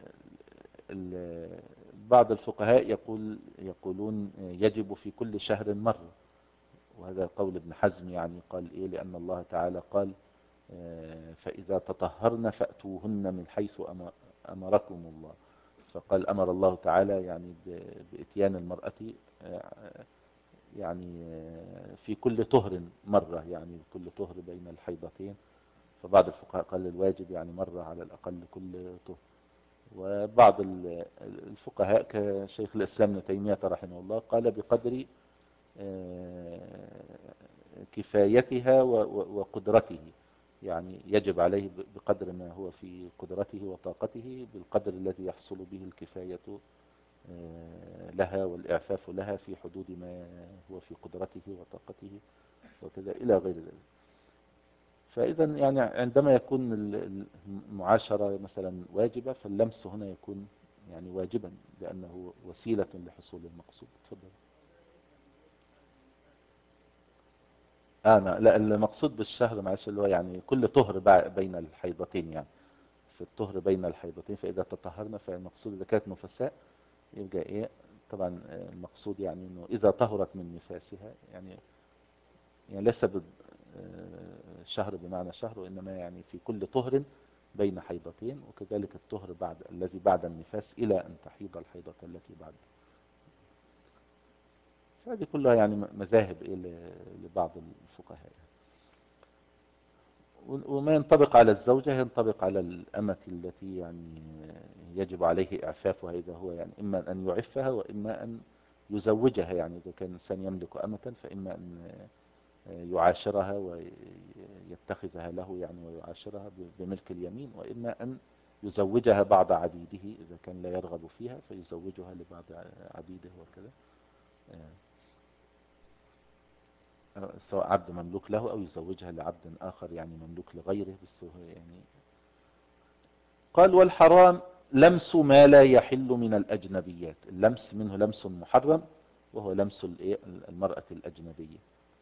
S1: بعض الفقهاء يقول يقولون يجب في كل شهر مرة، وهذا قول ابن حزم. يعني قال إيه؟ لأن الله تعالى قال آه، فإذا تطهرن فأتوهن من حيث أمركم الله. فقال أمر الله تعالى يعني بإتيان المرأة آه، يعني آه، في كل طهر مرة، يعني كل طهر بين الحيضتين. فبعض الفقهاء قال الواجب يعني مرة على الأقل كل طهر. وبعض الفقهاء كشيخ الإسلام ابن تيمية رحمه الله قال بقدر آه، كفايتها وقدرته، يعني يجب عليه بقدر ما هو في قدرته وطاقته، بالقدر الذي يحصل به الكفاية آه، لها والإعفاف لها في حدود ما هو في قدرته وطاقته وكذا إلى غير ذلك. فإذا يعني عندما يكون المعاشرة مثلا واجبة، فاللمس هنا يكون يعني واجبا، لأنه وسيلة لحصول المقصود. تفضل. أنا لا، المقصود بالشهر معلش اللي هو يعني كل طهر بين الحيضتين، يعني في الطهر بين الحيضتين فإذا تطهرنا، فالمقصود إذا كانت نفساء يبقى إيه؟ طبعا المقصود يعني إنه إذا طهرت من نفاسها، يعني يعني ليس شهر بمعنى شهر، وإنما يعني في كل طهر بين حيضتين، وكذلك الطهر بعد الذي بعد النفاس إلى أن تحيض الحيضة التي بعد. فهذه كلها يعني مذاهب لبعض الفقهاء. وما ينطبق على الزوجة ينطبق على الأمة التي يعني يجب عليه إعفافها، إذا هو يعني إما أن يعفها وإما أن يزوجها. يعني إذا كان إنسان يملك أمة فإما أن يعاشرها ويتخذها له يعني ويعاشرها بملك اليمين، وإما أن يزوجها بعض عبيده إذا كان لا يرغب فيها فيزوجها لبعض عبيده وكذا، سواء عبد مملوك له أو يزوجها لعبد آخر يعني مملوك لغيره. بس يعني قال والحرام لمس ما لا يحل من الأجنبيات. اللمس منه لمس محرم وهو لمس المرأة الأجنبية.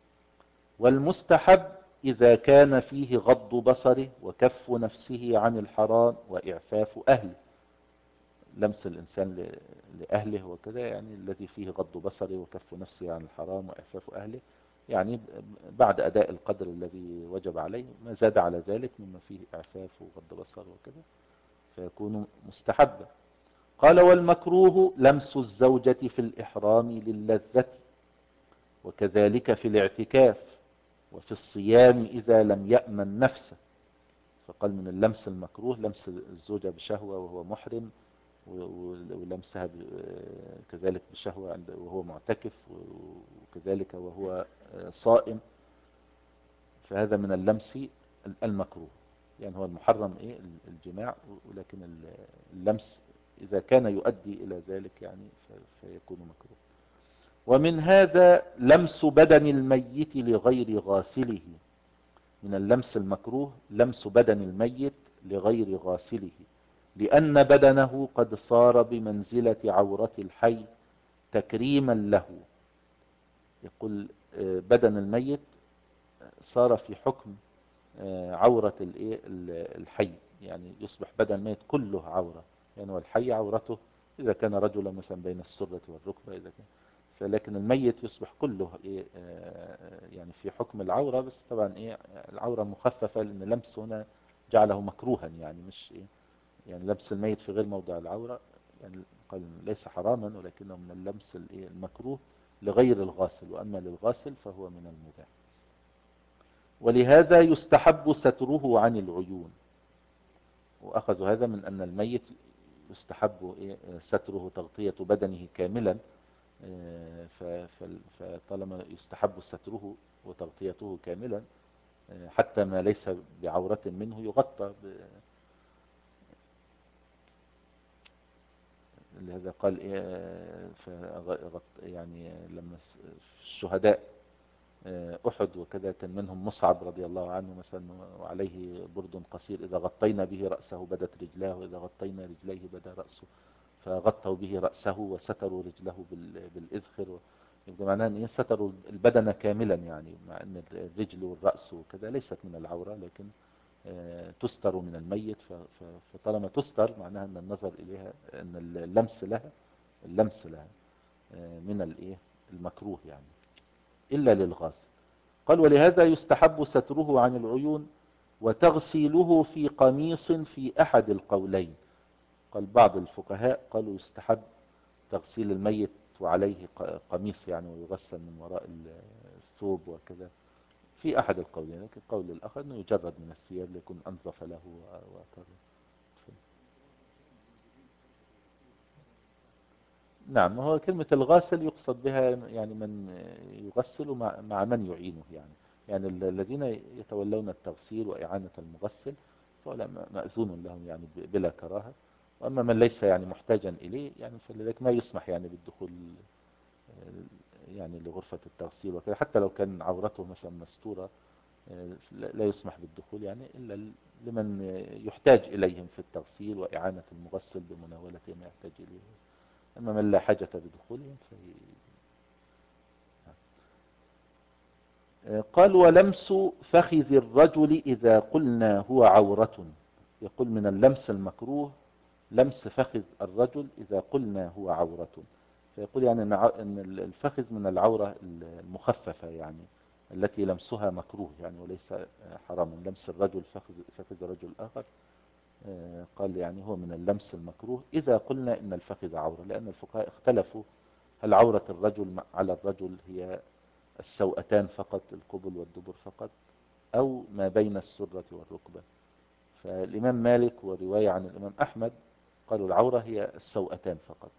S1: والمستحب إذا كان فيه غض بصره وكف نفسه عن الحرام وإعفاف أهله. لمس الإنسان لأهله وكذا، يعني الذي فيه غض بصره وكف نفسه عن الحرام وإعفاف أهله، يعني بعد أداء القدر الذي وجب عليه، ما زاد على ذلك مما فيه إعفاف وغض بصر وكذا فيكون مستحبا. قال والمكروه لمس الزوجة في الإحرام للذة، وكذلك في الاعتكاف وفي الصيام إذا لم يأمن نفسه. فقال من اللمس المكروه لمس الزوجة بشهوة وهو محرم، ولمسها كذلك بشهوة وهو معتكف، وكذلك وهو صائم. فهذا من اللمس المكروه، يعني هو المحرم ايه الجماع، ولكن اللمس إذا كان يؤدي إلى ذلك يعني فيكون مكروه. ومن هذا لمس بدن الميت لغير غاسله. من اللمس المكروه لمس بدن الميت لغير غاسله، لأن بدنه قد صار بمنزلة عورة الحي تكريما له. يقول بدن الميت صار في حكم عورة الحي، يعني يصبح بدن الميت كله عورة، يعني والحي عورته إذا كان رجلا مثلا بين السرة والركبة، إذا كان فلكن الميت يصبح كله إيه يعني في حكم العورة. بس طبعا إيه العورة مخففة، لأن لمس هنا جعله مكروها، يعني مش إيه يعني لبس الميت في غير موضع العورة يعني قال ليس حراما، ولكنه من اللمس المكروه لغير الغاسل، وأما للغاسل فهو من المباح. ولهذا يستحب ستره عن العيون. وأخذوا هذا من أن الميت يستحب ستره تغطية بدنه كاملا، فطالما يستحب ستره وتغطيته كاملا حتى ما ليس بعورة منه يغطى. لهذا قال يعني لما الشهداء أحد وكذا كان منهم مصعب رضي الله عنه مثلا وعليه برد قصير، إذا غطينا به رأسه بدت رجلاه، وإذا غطينا رجليه بدا رأسه، فغطوا به رأسه وستروا رجله بالإذخر. يبقى معناه أن ستروا البدن كاملا، يعني مع أن الرجل والرأس وكذا ليست من العورة، لكن تستر من الميت. فطالما تستر معناها أن النظر إليها، أن اللمس لها اللمس لها من الإيه المكروه يعني، إلا للغاسل. قال ولهذا يستحب ستره عن العيون وتغسيله في قميص في أحد القولين. قال بعض الفقهاء قالوا يستحب تغسيل الميت وعليه قميص يعني، ويغسل من وراء الثوب وكذا، في أحد القولين. لكن القول الآخر أنه يجرد من الثياب ليكون أنظف له وأطر. نعم، هو كلمة الغاسل يقصد بها يعني من يغسل مع, مع من يعينه يعني. يعني الذين يتولون التغسيل وإعانة المغسل فهؤلاء مأذون لهم يعني بلا كراهة. وأما من ليس يعني محتاجا إليه يعني فلذلك ما يسمح يعني بالدخول يعني لغرفة التغسيل وكذا، حتى لو كان عورته مثلا مستورة لا يسمح بالدخول يعني إلا لمن يحتاج إليهم في التغسيل وإعانة المغسل بمناولة ما يحتاج إليه. أما من لا حاجة بدخولهم فهي. قال ولمس فخذ الرجل إذا قلنا هو عورة. يقول من اللمس المكروه لمس فخذ الرجل إذا قلنا هو عورة. فيقول يعني أن الفخذ من العورة المخففة يعني التي لمسها مكروه يعني وليس حراما. لمس الرجل فخذ, فخذ رجل آخر قال يعني هو من اللمس المكروه إذا قلنا إن الفخذ عورة، لأن الفقهاء اختلفوا هل عورة الرجل على الرجل هي السوأتان فقط، القبل والدبر فقط، أو ما بين السرة والركبة. فالإمام مالك ورواية عن الإمام أحمد قالوا العورة هي السوأتان فقط،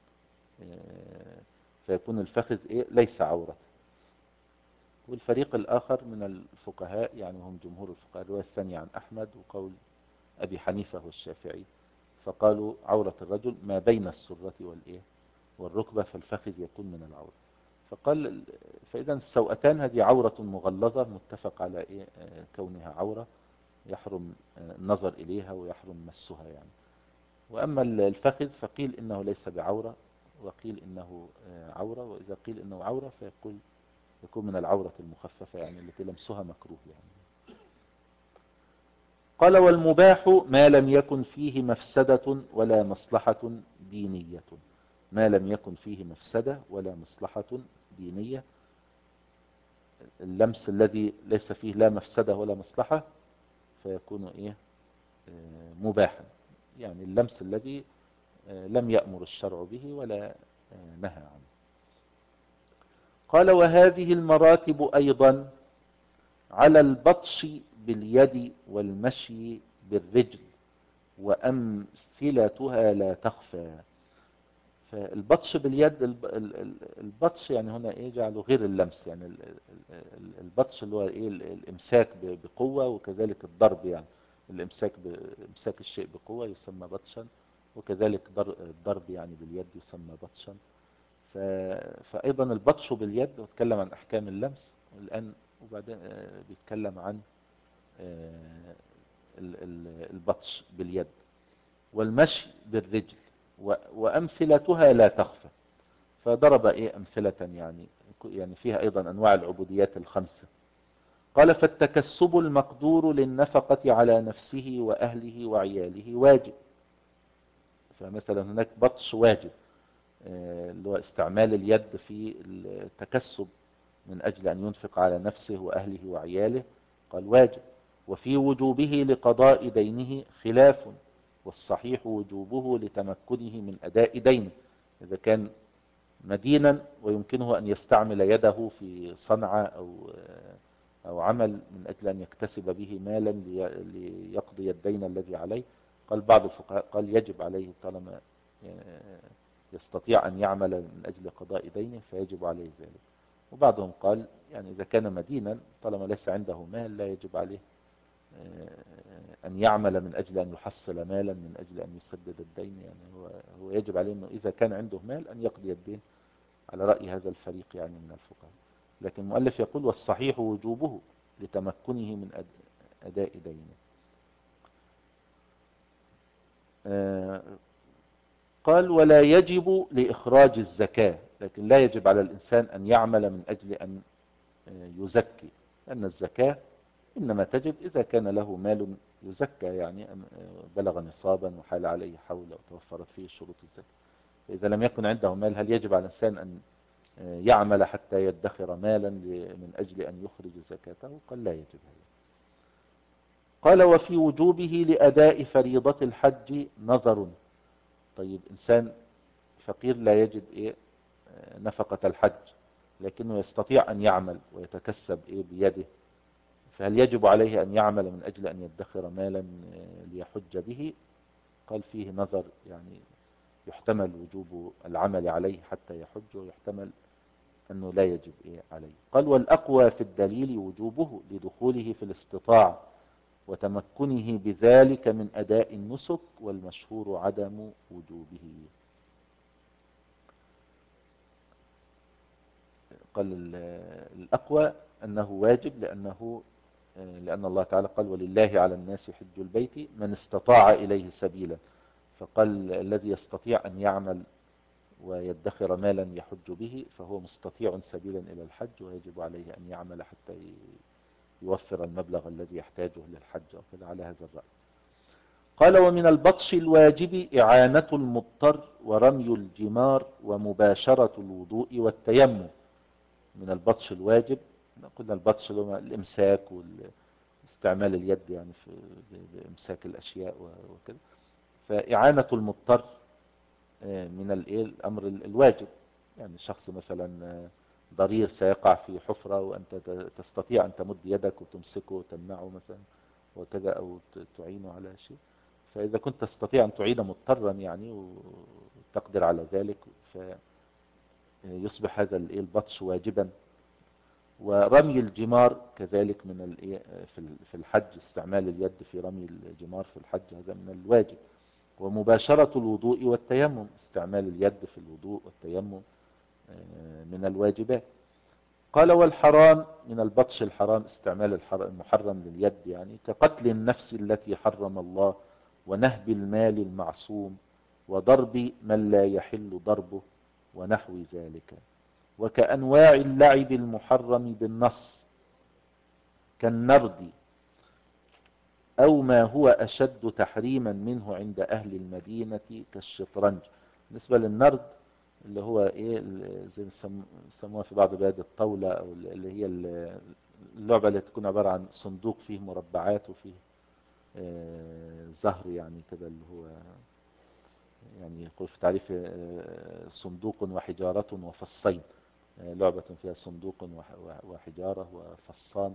S1: فيكون الفخذ إيه ليس عورة. والفريق الآخر من الفقهاء يعني هم جمهور الفقهاء الرواية الثانية عن أحمد وقول أبي حنيفة والشافعي، فقالوا عورة الرجل ما بين السرة والإيه والركبة، فالفخذ يكون من العورة. فقال فإذا السوأتان هذه عورة مغلظة متفق على إيه كونها عورة، يحرم النظر إليها ويحرم مسها يعني. وأما الفخذ فقيل إنه ليس بعورة وقيل إنه عورة، وإذا قيل إنه عورة فيقول يكون من العورة المخففة يعني التي لمسها مكروه يعني. قال والمباح ما لم يكن فيه مفسدة ولا مصلحة دينية. ما لم يكن فيه مفسدة ولا مصلحة دينية، اللمس الذي ليس فيه لا مفسدة ولا مصلحة فيكون إيه مباحا، يعني اللمس الذي لم يأمر الشرع به ولا نهى عنه. قال وهذه المراتب أيضا على البطش باليد والمشي بالرجل وأمثلتها لا تخفى. فالبطش باليد البطش يعني هنا ايه جعله غير اللمس، يعني البطش اللي هو ايه الامساك بقوة، وكذلك الضرب يعني الامساك بامساك الشيء بقوة يسمى بطشا، وكذلك الضرب يعني باليد يسمى بطشا. فايضا البطش باليد واتكلم عن احكام اللمس الان، وبعدين بيتكلم عن البطش باليد والمشي بالرجل وأمثلتها لا تخفى. فضرب إيه أمثلة يعني يعني فيها أيضا أنواع العبوديات الخمسة. قال فالتكسب المقدور للنفقة على نفسه وأهله وعياله واجب. فمثلا هناك بطش واجب اللي هو استعمال اليد في التكسب من أجل أن ينفق على نفسه وأهله وعياله، قال واجب. وفي وجوبه لقضاء دينه خلاف، والصحيح وجوبه لتمكنه من أداء دينه. إذا كان مدينا ويمكنه أن يستعمل يده في صنعة أو أو عمل من أجل أن يكتسب به مالا ليقضي الدين الذي عليه. قال بعض الفقهاء قال يجب عليه طالما يستطيع أن يعمل من أجل قضاء دينه فيجب عليه ذلك. وبعضهم قال يعني إذا كان مدينا طالما ليس عنده مال لا يجب عليه أن يعمل من أجل أن يحصل مالا من أجل أن يسدد الدين. يعني هو هو يجب عليه أنه إذا كان عنده مال أن يقضي الدين على رأي هذا الفريق يعني من الفقهاء. لكن المؤلف يقول والصحيح وجوبه لتمكنه من أداء دينه. قال ولا يجب لإخراج الزكاة، لكن لا يجب على الإنسان أن يعمل من أجل أن يزكي، لأن الزكاة إنما تجب إذا كان له مال يزكى، يعني بلغ نصابا وحال عليه حول وتوفرت فيه شروط الزكاة. فإذا لم يكن عنده مال هل يجب على الإنسان أن يعمل حتى يدخر مالا من أجل أن يخرج زكاته؟ قال لا يجب هذا. قال وفي وجوبه لأداء فريضة الحج نظر. طيب إنسان فقير لا يجد إيه نفقة الحج، لكنه يستطيع أن يعمل ويتكسب إيه بيده، فهل يجب عليه أن يعمل من أجل أن يدخر مالا ليحج به؟ قال فيه نظر، يعني يحتمل وجوب العمل عليه حتى يحج، ويحتمل أنه لا يجب إيه عليه. قال والأقوى في الدليل وجوبه لدخوله في الاستطاعة وتمكنه بذلك من أداء النسك، والمشهور عدم وجوبه. قال الأقوى أنه واجب، لأنه لأن الله تعالى قال ولله على الناس حج البيت من استطاع إليه سبيلا، فقال الذي يستطيع أن يعمل ويدخر مالا يحج به فهو مستطيع سبيلا إلى الحج، ويجب عليه أن يعمل حتى يوفر المبلغ الذي يحتاجه للحج وكذا على هذا الرأي. قال ومن البطش الواجب إعانة المضطر ورمي الجمار ومباشرة الوضوء والتيمم. من البطش الواجب قلنا البطش هو الإمساك واستعمال اليد يعني في بإمساك الأشياء وكذا. فإعانة المضطر من الأمر الواجب، يعني شخص مثلا ضرير سيقع في حفرة وأنت تستطيع أن تمد يدك وتمسكه وتمنعه مثلا وكذا، أو تعينه على شيء، فإذا كنت تستطيع أن تعين مضطرا يعني وتقدر على ذلك فيصبح هذا البطش واجبا. ورمي الجمار كذلك من في الحج، استعمال اليد في رمي الجمار في الحج هذا من الواجب. ومباشرة الوضوء والتيمم، استعمال اليد في الوضوء والتيمم من الواجبات. قال والحرام من البطش الحرام استعمال المحرم لليد، يعني كقتل النفس التي حرم الله ونهب المال المعصوم وضرب من لا يحل ضربه ونحو ذلك. وكأنواع اللعب المحرم بالنص كالنرد أو ما هو أشد تحريما منه عند أهل المدينة كالشطرنج. بالنسبة للنرد اللي هو إيه زي يسموها في بعض بلاد الطاولة، أو اللي هي اللعبة اللي تكون عبارة عن صندوق فيه مربعات وفيه زهر يعني كده، اللي هو يعني يقول في تعريف صندوق وحجارة وفصين، لعبة فيها صندوق وحجارة وفصان،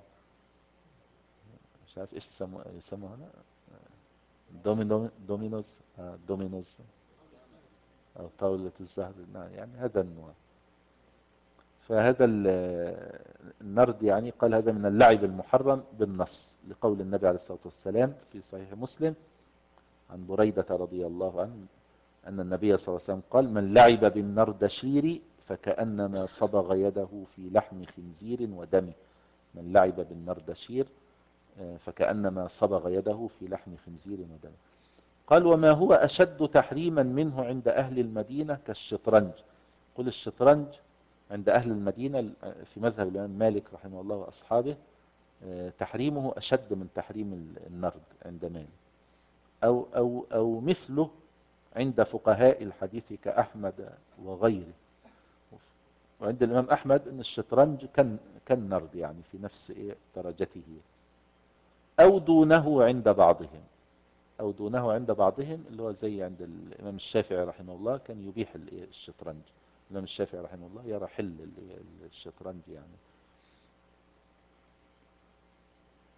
S1: مش عارف ايش يسموها هنا، دومينو دومينوز آه دومينوز او طاولة الزهر، يعني هذا النوع. فهذا النرد يعني قال هذا من اللعب المحرم بالنص، لقول النبي عليه الصلاة والسلام في صحيح مسلم عن بريدة رضي الله عنه أن النبي صلى الله عليه وسلم قال من لعب بالنردشير فكأنما صبغ يده في لحم خنزير ودمه. من لعب بالنردشير فكأنما صبغ يده في لحم خنزير ودمه. قال وما هو أشد تحريما منه عند أهل المدينة كالشطرنج. قل الشطرنج عند أهل المدينة في مذهب الإمام مالك رحمه الله وأصحابه تحريمه أشد من تحريم النرد عند مالك، أو, أو, أو مثله عند فقهاء الحديث كأحمد وغيره. وعند الإمام أحمد أن الشطرنج كالنرد يعني في نفس درجته، أو دونه عند بعضهم، أو دونه عند بعضهم اللي هو زي عند الإمام الشافعي رحمه الله كان يبيح الشطرنج. الإمام الشافعي رحمه الله يرى حل الشطرنج يعني.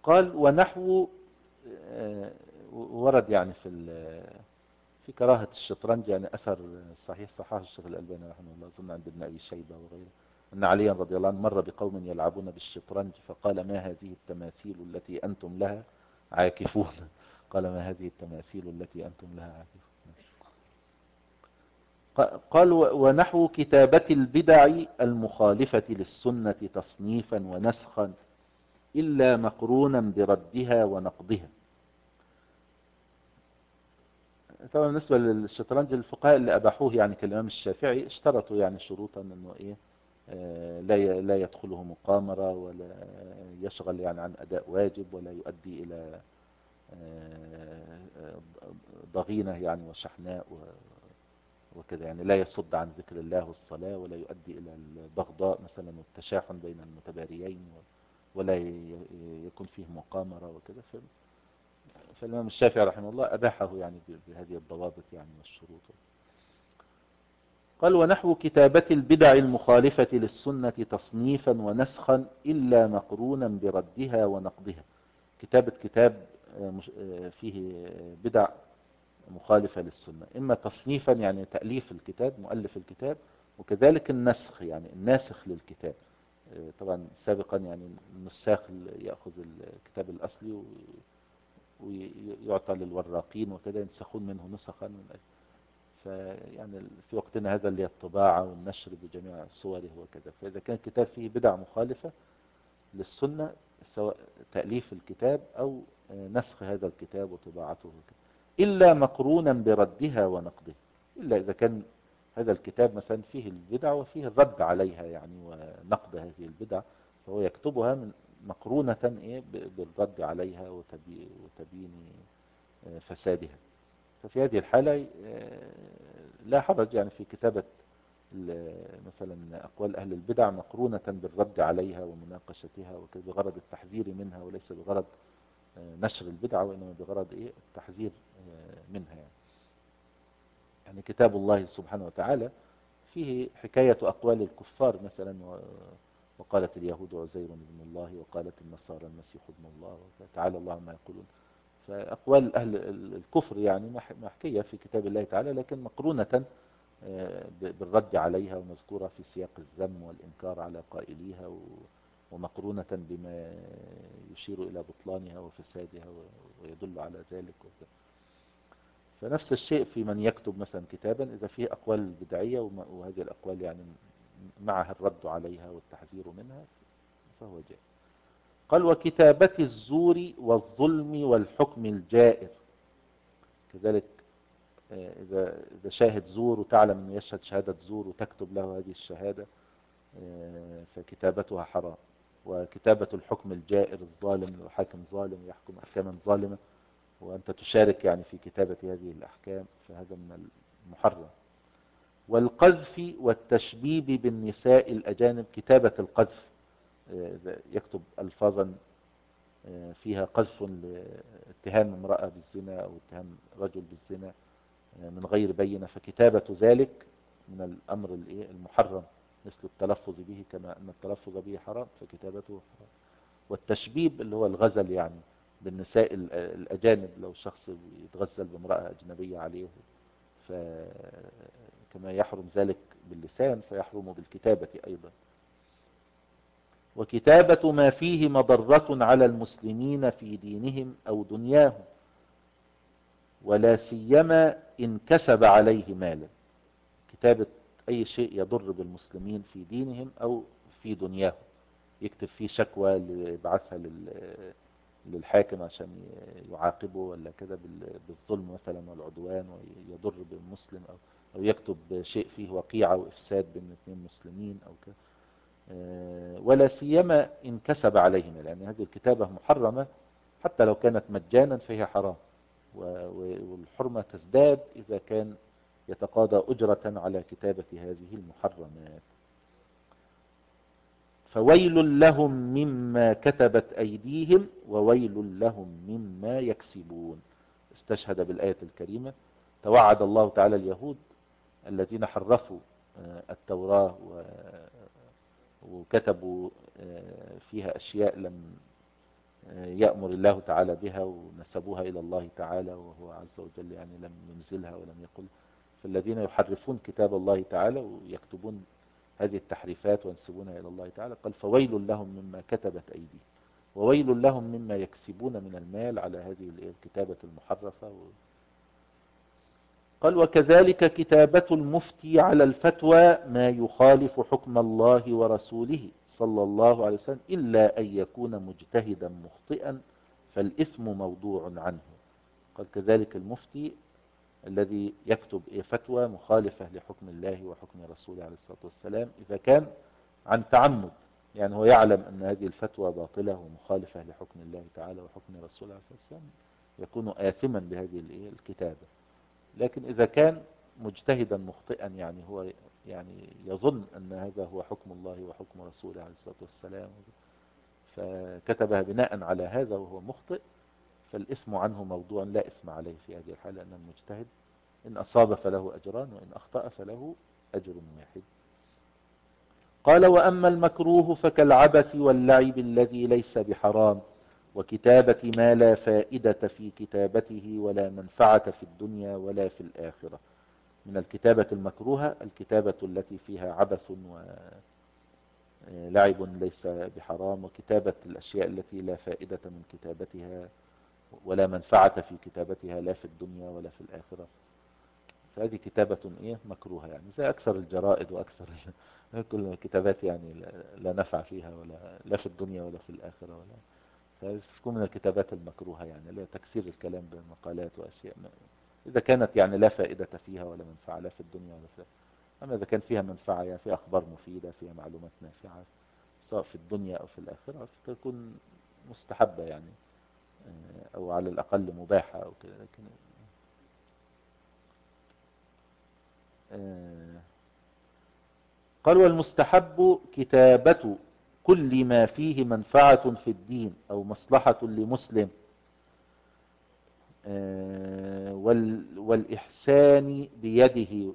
S1: قال ونحو ورد يعني في في كراهة الشطرنج، يعني أثر صحيح صححه الشيخ الألباني رحمه الله، أظن عند ابن أبي شيبة وغيره، أن عليا رضي الله عنه مر بقوم يلعبون بالشطرنج فقال ما هذه التماثيل التي أنتم لها عاكفون. قال ما هذه التماثيل التي أنتم لها عاكفون. قال ونحو كتابة البدع المخالفة للسنة تصنيفا ونسخا إلا مقرونا بردها ونقضها. طبعا بالنسبة للشطرنج الفقهاء اللي أباحوه يعني كالإمام الشافعي اشترطوا يعني شروطا أنه إيه آه لا لا يدخله مقامرة ولا يشغل يعني عن أداء واجب ولا يؤدي إلى آه ضغينة يعني وشحناء وكذا، يعني لا يصد عن ذكر الله والصلاة ولا يؤدي إلى البغضاء مثلا والتشاحن بين المتباريين ولا يكون فيه مقامرة وكذا. فالإمام الشافعي رحمه الله أباحه يعني بهذه الضوابط يعني والشروط. قال ونحو كتابة البدع المخالفة للسنة تصنيفا ونسخا إلا مقرونا بردها ونقضها. كتابة كتاب فيه بدع مخالفة للسنة، إما تصنيفا يعني تأليف الكتاب مؤلف الكتاب، وكذلك النسخ يعني الناسخ للكتاب. طبعا سابقا يعني النساخ يأخذ الكتاب الأصلي ويعطى للوراقين وكذا ينسخون منه نسخا من أجل. فيعني في وقتنا هذا اللي الطباعة والنشر بجميع صوره وكذا. فإذا كان الكتاب فيه بدع مخالفة للسنة سواء تأليف الكتاب أو نسخ هذا الكتاب وطباعته وكذا، إلا مقرونا بردها ونقضها، إلا إذا كان هذا الكتاب مثلا فيه البدع وفيه الرد عليها يعني ونقد هذه البدع، فهو يكتبها من مقرونة إيه بالرد عليها وتبيين فسادها. ففي هذه الحالة لا حرج يعني في كتابة مثلا أقوال أهل البدع مقرونة بالرد عليها ومناقشتها وكذا بغرض التحذير منها وليس بغرض نشر البدعة، وإنما بغرض إيه التحذير منها. يعني. يعني كتاب الله سبحانه وتعالى فيه حكاية أقوال الكفار مثلا، وقالت اليهود عزير ابن الله وقالت النصارى المسيح ابن الله تعالى الله ما يقولون. فأقوال أهل الكفر يعني محكية في كتاب الله تعالى، لكن مقرونة بالرد عليها ومذكورة في سياق الذم والإنكار على قائليها ومقرونة بما يشير إلى بطلانها وفسادها ويدل على ذلك. فنفس الشيء في من يكتب مثلا كتابا إذا فيه أقوال بدعية وهذه الأقوال يعني معها الرد عليها والتحذير منها فهو جائز. قال وكتابة الزور والظلم والحكم الجائر، كذلك إذا إذا شاهد زور وتعلم أنه يشهد شهادة زور وتكتب له هذه الشهادة فكتابتها حرام. وكتابة الحكم الجائر الظالم، لو حاكم ظالم يحكم أحكاما ظالمة وأنت تشارك يعني في كتابة هذه الأحكام فهذا من المحرم. والقذف والتشبيب بالنساء الأجانب، كتابة القذف يكتب ألفاظا فيها قذف لاتهام امرأة بالزنا أو اتهام رجل بالزنا من غير بينة، فكتابة ذلك من الأمر المحرم مثل التلفظ به، كما أن التلفظ به حرام فكتابته حرام. والتشبيب اللي هو الغزل يعني بالنساء الأجانب، لو شخص يتغزل بامرأة أجنبية عليه فكما يحرم ذلك باللسان فيحرم بالكتابة أيضا. وكتابة ما فيه مضرة على المسلمين في دينهم أو دنياهم ولا سيما إن كسب عليه مالا، كتابة أي شيء يضر بالمسلمين في دينهم أو في دنياهم، يكتب فيه شكوى يبعثها للحاكم عشان يعاقبه ولا كذا بالظلم مثلا والعدوان ويضر بالمسلم، أو, أو يكتب شيء فيه وقيعة وإفساد بين اثنين مسلمين أو كذا، ولا سيما إن كسب عليه مالا، يعني هذه الكتابة محرمة حتى لو كانت مجانا فهي حرام، والحرمة تزداد إذا كان يتقاضى أجرة على كتابة هذه المحرمات. فويل لهم مما كتبت أيديهم وويل لهم مما يكسبون. استشهد بالآية الكريمة. توعد الله تعالى اليهود الذين حرفوا التوراة وكتبوا فيها أشياء لم يأمر الله تعالى بها ونسبوها إلى الله تعالى وهو عز وجل يعني لم ينزلها ولم يقل. فالذين يحرفون كتاب الله تعالى ويكتبون هذه التحريفات وينسبونها إلى الله تعالى، قال فويل لهم مما كتبت أيديهم وويل لهم مما يكسبون من المال على هذه الكتابة المحرفة. قال وكذلك كتابة المفتي على الفتوى ما يخالف حكم الله ورسوله صلى الله عليه وسلم إلا أن يكون مجتهدا مخطئا فالإثم موضوع عنه. قال كذلك المفتي الذي يكتب فتوى مخالفة لحكم الله وحكم رسوله عليه الصلاة والسلام إذا كان عن تعمد، يعني هو يعلم أن هذه الفتوى باطلة ومخالفة لحكم الله تعالى وحكم رسوله عليه الصلاة والسلام، يكون آثما بهذه الكتابة. لكن إذا كان مجتهدا مخطئا، يعني هو يعني يظن أن هذا هو حكم الله وحكم رسوله عليه الصلاة والسلام فكتبها بناء على هذا وهو مخطئ، فالاسم عنه موضوع لا اسم عليه في هذه الحالة، أن المجتهد إن أصاب فله أجران وإن أخطأ فله أجر واحد. قال وأما المكروه فكالعبث واللعب الذي ليس بحرام وكتابة ما لا فائدة في كتابته ولا منفعة في الدنيا ولا في الآخرة. من الكتابة المكروهة الكتابة التي فيها عبث ولعب ليس بحرام، وكتابة الأشياء التي لا فائدة من كتابتها ولا منفعة في كتابتها لا في الدنيا ولا في الآخرة، فهذه كتابة إيه مكروهة، يعني زي أكثر الجرائد وأكثر كل الكتابات يعني لا نفع فيها ولا لا في الدنيا ولا في الآخرة ولا، فتكون من الكتابات المكروهة، يعني لا تكسير الكلام بمقالات وأشياء ما إذا كانت يعني لا فائدة فيها ولا منفعة لا في الدنيا ولا في الآخرة. أما إذا كان فيها منفعة يعني فيها أخبار مفيدة فيها معلومات نافعة سواء في الدنيا أو في الآخرة فتكون مستحبة يعني أو على الأقل مباحة أو كده. لكن قال والمستحب كتابة كل ما فيه منفعة في الدين أو مصلحة لمسلم والإحسان بيده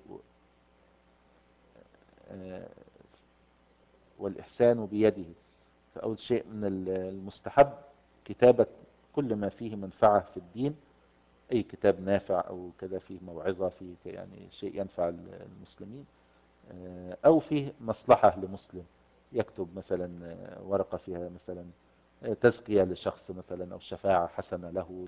S1: والإحسان بيده. فأول شيء من المستحب كتابة كل ما فيه منفعة في الدين، أي كتاب نافع أو كذا فيه موعظة فيه يعني شيء ينفع المسلمين أو فيه مصلحة لمسلم، يكتب مثلا ورقة فيها مثلا تزكية لشخص مثلا أو شفاعة حسنة له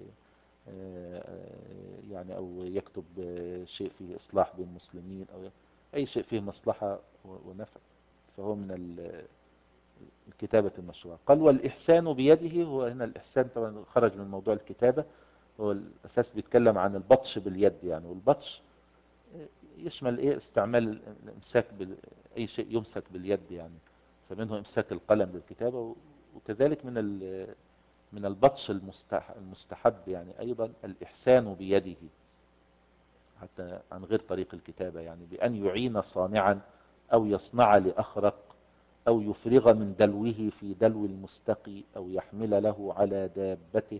S1: يعني أو يكتب شيء فيه إصلاح بين المسلمين أو أي شيء فيه مصلحة ونفع فهو من الكتابة المشروعة. قال والإحسان بيده، هو هنا الإحسان طبعا خرج من موضوع الكتابة، هو الأساس بيتكلم عن البطش باليد يعني، والبطش يشمل إيه استعمال الإمساك بأي شيء يمسك باليد يعني، فمنه إمساك القلم للكتابة، وكذلك من من البطش المستحب يعني أيضا الإحسان بيده حتى عن غير طريق الكتابة، يعني بأن يعين صانعا أو يصنع لأخرق أو يفرغ من دلوه في دلو المستقي أو يحمل له على دابته،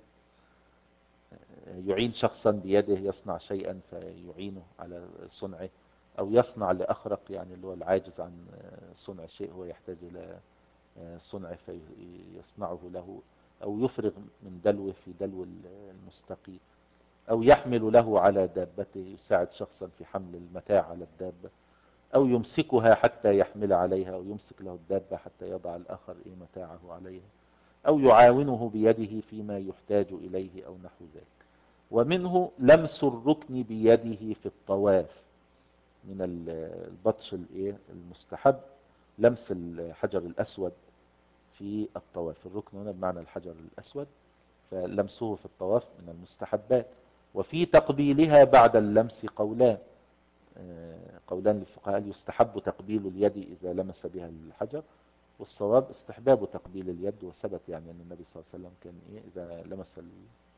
S1: يعين شخصا بيده يصنع شيئا فيعينه على صنعه، أو يصنع لأخرق يعني اللي هو العاجز عن صنع شيء هو يحتاج إلى صنعه فيصنعه له، أو يفرغ من دلوه في دلو المستقي، أو يحمل له على دابته يساعد شخصا في حمل المتاع على الدابة، أو يمسكها حتى يحمل عليها، أو يمسك له الدابة حتى يضع الآخر إيه متاعه عليها، أو يعاونه بيده فيما يحتاج إليه أو نحو ذلك. ومنه لمس الركن بيده في الطواف، من البطش الايه المستحب لمس الحجر الأسود في الطواف، الركن هنا بمعنى الحجر الأسود، فلمسه في الطواف من المستحبات. وفي تقبيلها بعد اللمس قولان قولان للفقهاء، يستحب تقبيل اليد إذا لمس بها الحجر، والصواب استحباب تقبيل اليد، وثبت يعني أن النبي صلى الله عليه وسلم كان إيه إذا لمس ال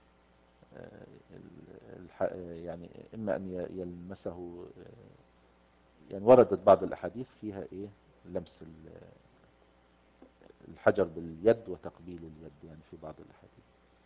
S1: يعني إما أن يلمسه، يعني وردت بعض الأحاديث فيها إيه لمس الحجر باليد وتقبيل اليد يعني في بعض الأحاديث.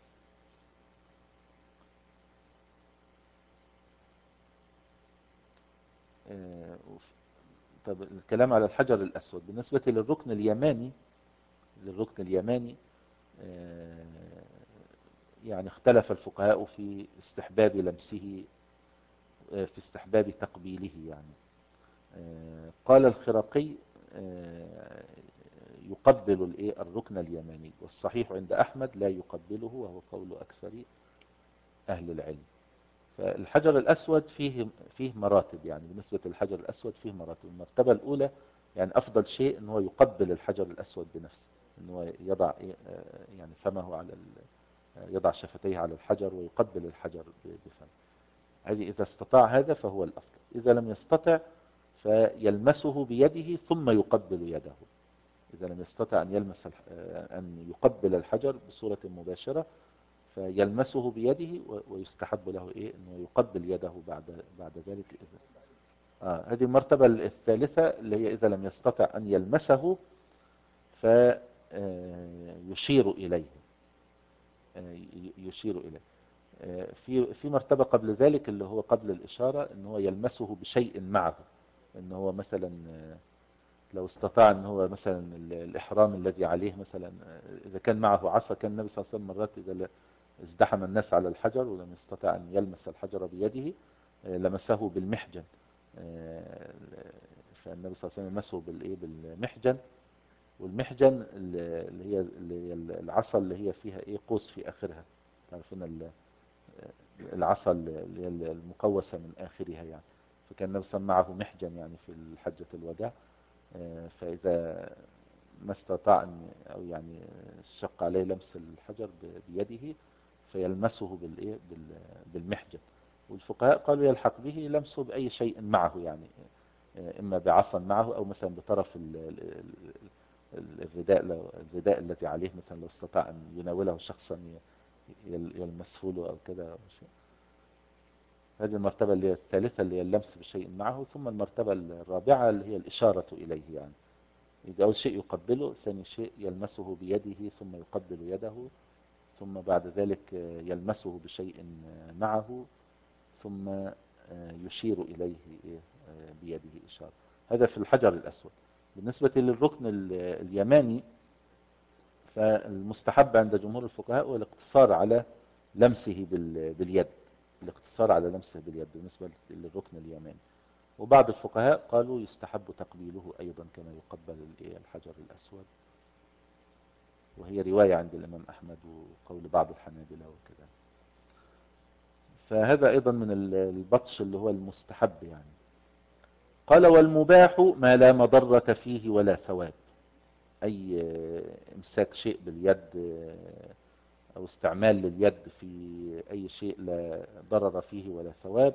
S1: طب الكلام على الحجر الأسود بالنسبة للركن اليماني، للركن اليماني آه، يعني اختلف الفقهاء في استحباب لمسه، آه، في استحباب تقبيله يعني. آه، قال الخرقي آه، يقبل الايه الركن اليماني، والصحيح عند أحمد لا يقبله، وهو قول أكثر أهل العلم. فالحجر الأسود فيه فيه مراتب، يعني بالنسبة للحجر الأسود فيه مراتب. المرتبة الأولى يعني أفضل شيء أنه يقبل الحجر الأسود بنفسه، أنه يضع إيه، آه، يعني فمه على ال- آه، يضع شفتيه على الحجر ويقبل الحجر ب- بفمه. هذه إذا استطاع هذا فهو الأفضل. إذا لم يستطع فيلمسه بيده ثم يقبل يده. إذا لم يستطع أن يلمس الح- آه، أن يقبل الحجر بصورة مباشرة فيلمسه بيده، و- ويستحب له إيه أنه يقبل يده بعد بعد ذلك. إذا آه هذه المرتبة الثالثة اللي هي إذا لم يستطع أن يلمسه فيشير إليه، آه، ي- يشير إليه. آه، في في مرتبة قبل ذلك اللي هو قبل الإشارة، أن هو يلمسه بشيء معه. أن هو مثلا آه، لو استطاع أن هو مثلا ال- الإحرام الذي عليه مثلا، آه، إذا كان معه عصا، كان النبي صلى الله عليه وسلم مرات إذا ل- ازدحم الناس على الحجر ولم يستطع أن يلمس الحجر بيده آه، لمسه بالمحجن. آه، فالنبي صلى الله عليه وسلم لمسه بالإيه بالمحجن. والمحجن اللي هي اللي هي العصا اللي هي فيها إيه قوس في آخرها، تعرفون ال- العصا اللي هي المقوسة من آخرها يعني. فكان النبي صلى الله عليه وسلم معه محجن يعني في حجة الوداع. آه، فإذا ما استطاع أن أو يعني شق عليه لمس الحجر ب- بيده فيلمسه بالإيه بال- بالمحجن. والفقهاء قالوا يلحق به لمسه بأي شيء معه يعني، آه، إما بعصا معه أو مثلا بطرف ال- ال- ال- الرداء، لو الرداء الذي عليه مثلا لو استطاع أن يناوله شخصا ي- يل- يلمسه له أو كده أو شيء. هذه المرتبة اللي هي الثالثة اللي هي اللمس بشيء معه. ثم المرتبة الرابعة اللي هي الإشارة إليه يعني. يبقى أول شيء يقبله، ثاني شيء يلمسه بيده ثم يقبل يده، ثم بعد ذلك يلمسه بشيء معه، ثم يشير إليه بيده إشارة. هذا في الحجر الأسود. بالنسبة للركن ال- اليماني فالمستحب عند جمهور الفقهاء هو الاقتصار على لمسه بال- باليد، الاقتصار على لمسه باليد بالنسبة للركن اليماني. وبعض الفقهاء قالوا يستحب تقبيله أيضا كما يقبل ال- الحجر الأسود، وهي رواية عند الإمام أحمد وقول بعض الحنابلة وكذا. فهذا أيضا من ال- البطش اللي هو المستحب يعني. قال والمباح ما لا مضرة فيه ولا ثواب. أي آه، إمساك شيء باليد آه، أو استعمال لليد في أي شيء لا ضرر فيه ولا ثواب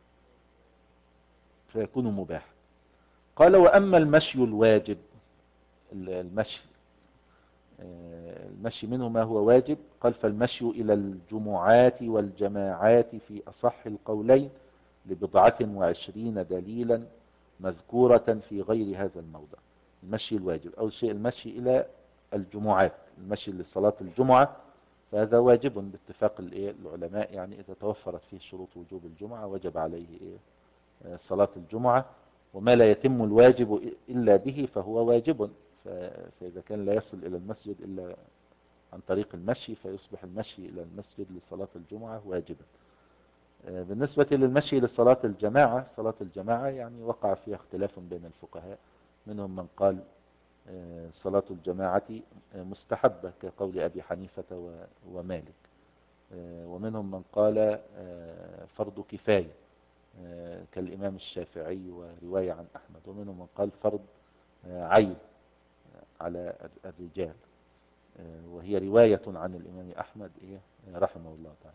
S1: فيكون مباح. قال وأما المشي الواجب، المشي آه، المشي منه ما هو واجب. قال فالمشي إلى الجمعات والجماعات في أصح القولين لبضعة وعشرين دليلا مذكورة في غير هذا الموضع. المشي الواجب أول شيء المشي إلى الجمعات، المشي لصلاة الجمعة، فهذا واجب باتفاق الإيه العلماء يعني. إذا توفرت فيه شروط وجوب الجمعة وجب عليه إيه آه، صلاة الجمعة. وما لا يتم الواجب إلا به فهو واجب. ف- فإذا كان لا يصل إلى المسجد إلا عن طريق المشي فيصبح المشي إلى المسجد لصلاة الجمعة واجبا. آه، بالنسبة للمشي لصلاة الجماعة، صلاة الجماعة يعني وقع فيها اختلاف بين الفقهاء. منهم من قال آه، صلاة الجماعة آه، مستحبة كقول أبي حنيفة و- ومالك. آه، ومنهم من قال آه، فرض كفاية آه، كالإمام الشافعي ورواية عن أحمد. ومنهم من قال فرض آه، عين على الرجال، آه، وهي رواية عن الإمام أحمد إيه رحمه الله تعالى.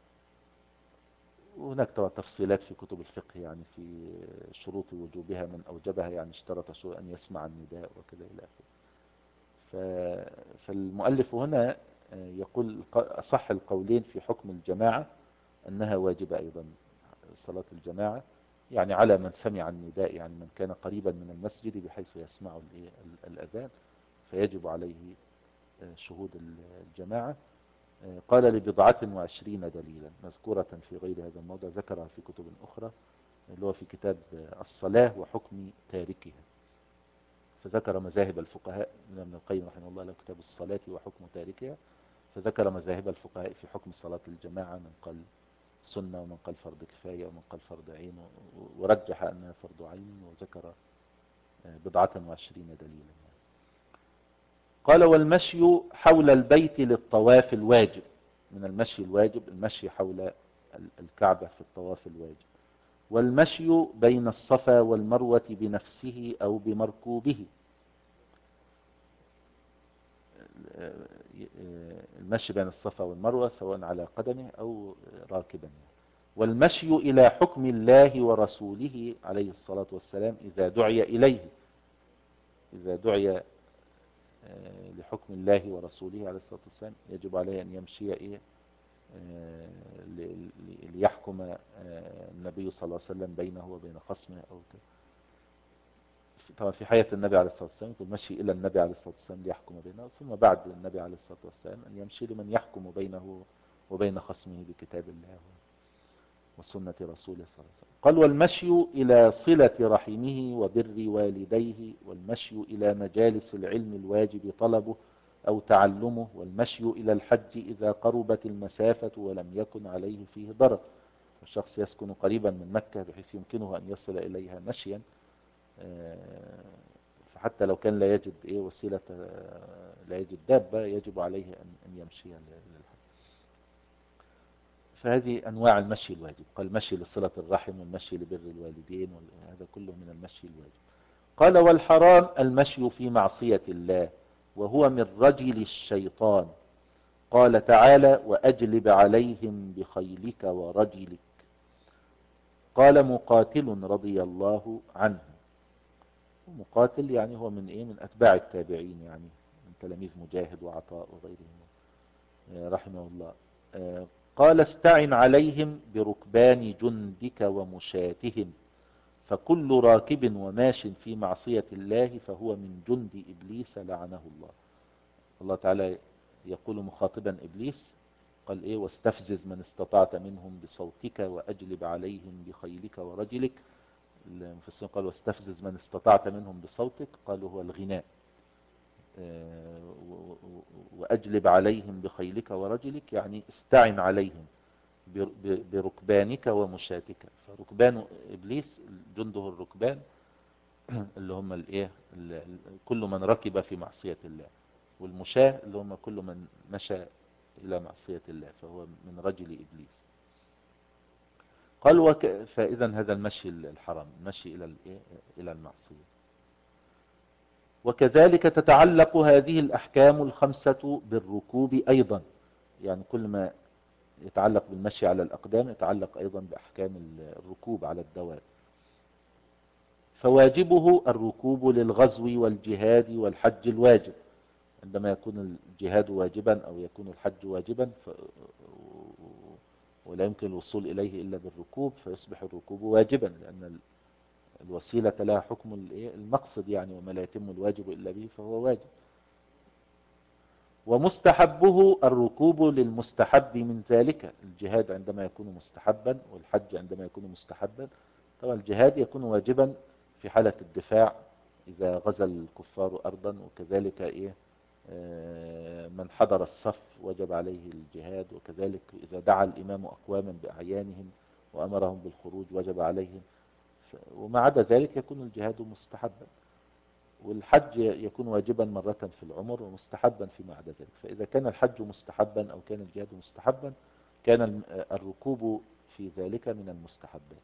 S1: وهناك طبعا تفصيلات في كتب الفقه يعني في شروط وجوبها، من أوجبها يعني اشترط شروط أن يسمع النداء وكذا إلى آخره. ف- فالمؤلف هنا آه، يقول أصح القولين في حكم الجماعة أنها واجبة أيضا، صلاة الجماعة يعني على من سمع النداء، يعني من كان قريبا من المسجد بحيث يسمع الإيه ال- الأذان فيجب عليه آه، شهود الجماعة. آه، قال لبضعة وعشرين دليلا مذكورة في غير هذا الموضع، ذكرها في كتب أخرى اللي هو في كتاب آه، الصلاة وحكم تاركها. فذكر مذاهب الفقهاء من ابن القيم رحمه الله له كتاب الصلاة وحكم تاركها، فذكر مذاهب الفقهاء في حكم صلاة الجماعة، من قال سنة ومن قال فرض كفاية ومن قال فرض عين، ورجح أنها فرض عين، وذكر بضعة وعشرين دليلا. قال والمشي حول البيت للطواف الواجب، من المشي الواجب المشي حول الكعبة في الطواف الواجب، والمشي بين الصفا والمروة بنفسه أو بمركوبه، المشي بين الصفا والمروة سواء على قدمه أو راكبا. والمشي إلى حكم الله ورسوله عليه الصلاة والسلام إذا دعي إليه، إذا دعي لحكم الله ورسوله عليه الصلاة والسلام يجب عليه أن يمشي إيه ليحكم النبي صلى الله عليه وسلم بينه وبين خصمه أو كده. طبعا في حياة النبي عليه الصلاة والسلام يقول مشي إلى النبي عليه الصلاة والسلام ليحكم بينه، ثم بعد النبي عليه الصلاة والسلام أن يمشي لمن يحكم بينه وبين خصمه بكتاب الله وسنة رسوله صلى الله عليه وسلم. قال والمشي إلى صلة رحمه وبر والديه، والمشي إلى مجالس العلم الواجب طلبه أو تعلمه، والمشي إلى الحج إذا قربت المسافة ولم يكن عليه فيه ضرر. الشخص يسكن قريبا من مكة بحيث يمكنه أن يصل إليها مشيا، فحتى لو كان لا يجد إيه وسيلة، لا يجد دابة، يجب عليه أن يمشي للحج. فهذه أنواع المشي الواجب. قال المشي لصلة الرحم، والمشي لبر الوالدين، وهذا كله من المشي الواجب. قال والحرام المشي في معصية الله، وهو من رجل الشيطان. قال تعالى وأجلب عليهم بخيلك ورجلك. قال مقاتل رضي الله عنه، مقاتل يعني هو من إيه من أتباع التابعين، يعني من تلاميذ مجاهد وعطاء وغيرهم رحمه الله. قال استعن عليهم بركبان جندك ومشاتهم، فكل راكب وماش في معصية الله فهو من جند إبليس لعنه الله. الله تعالى يقول مخاطبا إبليس، قال إيه واستفزز من استطعت منهم بصوتك وأجلب عليهم بخيلك ورجلك. المفسرين قالوا واستفزز من استطعت منهم بصوتك، قالوا هو الغناء، وأجلب عليهم بخيلك ورجلك يعني استعن عليهم بركبانك ومشاتك. فركبان إبليس جنده الركبان اللي هم الايه كل من ركب في معصية الله، والمشاة اللي هم كل من مشى إلى معصية الله، فهو من رجل إبليس. قال وك... فإذا هذا المشي الحرام، المشي إلى الإيه إلى المعصية. وكذلك تتعلق هذه الأحكام الخمسة بالركوب أيضا، يعني كل ما يتعلق بالمشي على الأقدام يتعلق أيضا بأحكام الركوب على الدواب. فواجبه الركوب للغزو والجهاد والحج الواجب، عندما يكون الجهاد واجبا أو يكون الحج واجبا ف... ولا يمكن الوصول إليه إلا بالركوب، فيصبح الركوب واجبا، لأن الوسيلة لها حكم المقصد يعني، وما لا يتم الواجب إلا به فهو واجب. ومستحبه الركوب للمستحب من ذلك، الجهاد عندما يكون مستحبا والحج عندما يكون مستحبا. طبعا الجهاد يكون واجبا في حالة الدفاع إذا غزا الكفار أرضا، وكذلك إيه من حضر الصف وجب عليه الجهاد، وكذلك إذا دعا الإمام أقواما بأعيانهم وأمرهم بالخروج وجب عليهم. وما عدا ذلك يكون الجهاد مستحبا، والحج يكون واجبا مرة في العمر ومستحبا فيما عدا ذلك. فإذا كان الحج مستحبا أو كان الجهاد مستحبا كان الركوب في ذلك من المستحبات.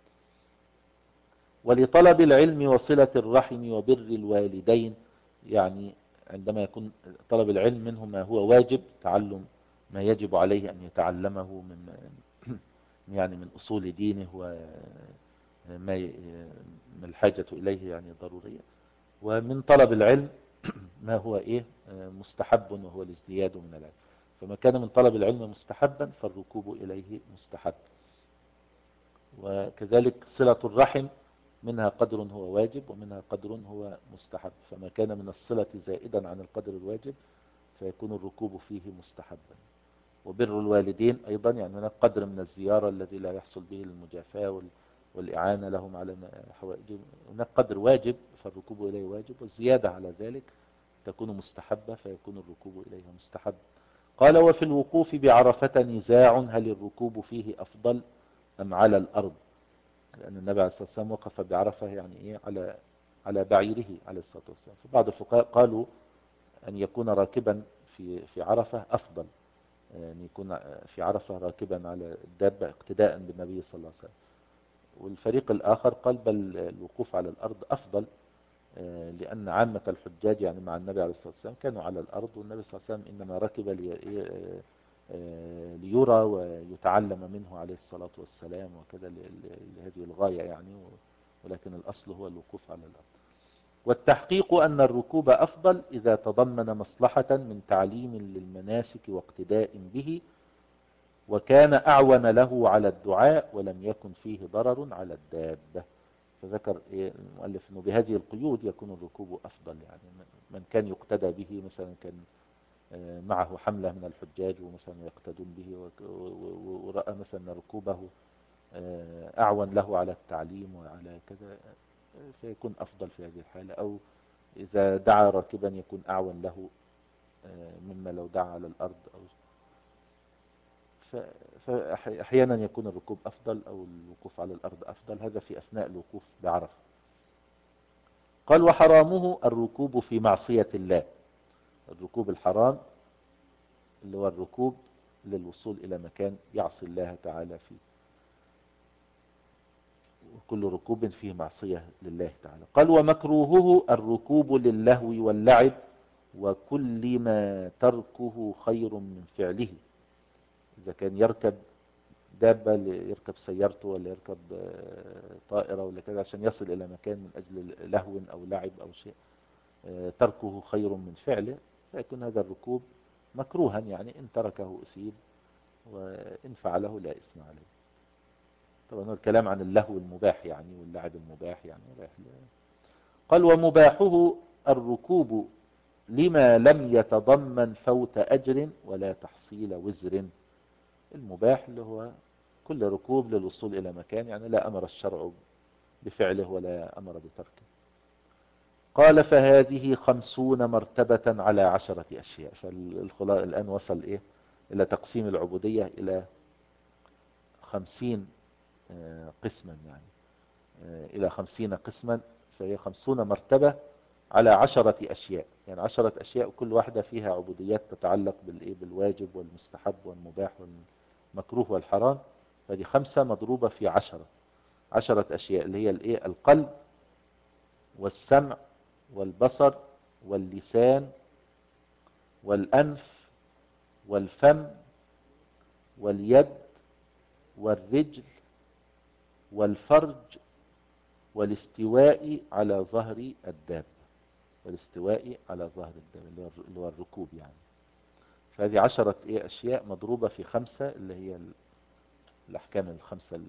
S1: ولطلب العلم وصلة الرحم وبر الوالدين، يعني عندما يكون طلب العلم منه ما هو واجب، تعلم ما يجب عليه أن يتعلمه من يعني من أصول دينه وما من الحاجة إليه يعني ضرورية، ومن طلب العلم ما هو إيه مستحب وهو الازدياد من العلم. فما كان من طلب العلم مستحبا فالركوب إليه مستحب. وكذلك صلة الرحم منها قدر هو واجب ومنها قدر هو مستحب، فما كان من الصلة زائدا عن القدر الواجب فيكون الركوب فيه مستحبا. وبر الوالدين أيضا يعني هناك قدر من الزيارة الذي لا يحصل به المجافاة والإعانة لهم على حوائجهم. هناك قدر واجب فالركوب إليه واجب، والزيادة على ذلك تكون مستحبة فيكون الركوب إليها مستحب. قال وفي الوقوف بعرفة نزاع هل الركوب فيه أفضل أم على الأرض، لأن النبي عليه الصلاة والسلام وقف بعرفة يعني إيه على على بعيره عليه الصلاة والسلام. فبعض الفقهاء قالوا أن يكون راكبا في في عرفة أفضل، أن يكون في عرفة راكبا على الدابة اقتداء بالنبي صلى الله عليه وسلم. والفريق الآخر قال بل الوقوف على الأرض أفضل، لأن عامة الحجاج يعني مع النبي عليه الصلاة والسلام كانوا على الأرض، والنبي صلى الله عليه وسلم إنما ركب ليرى ويتعلم منه عليه الصلاة والسلام وكذا لهذه الغاية يعني، ولكن الأصل هو الوقوف على الأرض. والتحقيق أن الركوب أفضل إذا تضمن مصلحة من تعليم للمناسك واقتداء به، وكان أعون له على الدعاء ولم يكن فيه ضرر على الدابة. فذكر إيه المؤلف أنه بهذه القيود يكون الركوب أفضل، يعني من كان يقتدى به مثلا كان معه حملة من الحجاج ومثلا يقتدون به ورأى مثلا ركوبه أعون له على التعليم وعلى كذا فيكون أفضل في هذه الحالة. أو إذا دعا راكبا يكون أعون له مما لو دعا على الأرض. أو فأحيانا يكون الركوب أفضل أو الوقوف على الأرض أفضل، هذا في أثناء الوقوف بعرفة. قال وحرامه الركوب في معصية الله. الركوب الحرام اللي هو الركوب للوصول إلى مكان يعصي الله تعالى فيه، وكل ركوب فيه معصية لله تعالى. قال ومكروهه الركوب للهو واللعب وكل ما تركه خير من فعله. إذا كان يركب دابة يركب سيارته ولا يركب طائرة ولا كذا عشان يصل إلى مكان من أجل لهو أو لعب أو شيء تركه خير من فعله، فيكون هذا الركوب مكروها، يعني إن تركه أسيب وإن فعله لا إثم عليه. طبعا هو الكلام عن اللهو المباح يعني واللعب المباح يعني. قال ومباحه الركوب لما لم يتضمن فوت أجر ولا تحصيل وزر. المباح اللي هو كل ركوب للوصول إلى مكان يعني لا أمر الشرع بفعله ولا أمر بتركه. قال فهذه خمسون مرتبة على عشرة أشياء. فالخلاء الآن وصل إيه إلى تقسيم العبودية إلى خمسين قسما، يعني إلى خمسين قسما، فهي خمسون مرتبة على عشرة أشياء، يعني عشرة أشياء كل واحدة فيها عبوديات تتعلق بالإيه بالواجب والمستحب والمباح والمكروه والحرام. فدي خمسة مضروبة في عشرة، عشرة أشياء اللي هي الإيه القلب والسمع والبصر واللسان والأنف والفم واليد والرجل والفرج والاستواء على ظهر الدابة، والاستواء على ظهر الدابة اللي هو الركوب يعني. فهذه عشرة ايه اشياء مضروبة في خمسة اللي هي الاحكام الخمسة،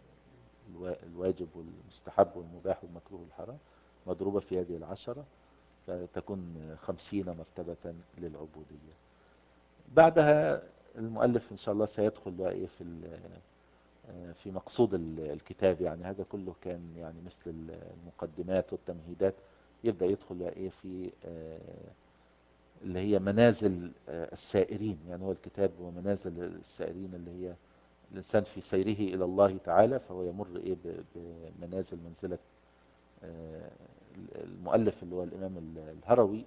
S1: الواجب والمستحب والمباح والمكروه والحرام، مضروبة في هذه العشرة فتكون خمسين مرتبة للعبودية. بعدها المؤلف ان شاء الله سيدخل بقى ايه في في مقصود الكتاب، يعني هذا كله كان يعني مثل المقدمات والتمهيدات. يبدأ يدخل بقى ايه في اللي هي منازل السائرين، يعني هو الكتاب هو منازل السائرين اللي هي الإنسان في سيره إلى الله تعالى، فهو يمر إيه بمنازل منزلة المؤلف اللي هو الإمام الهروي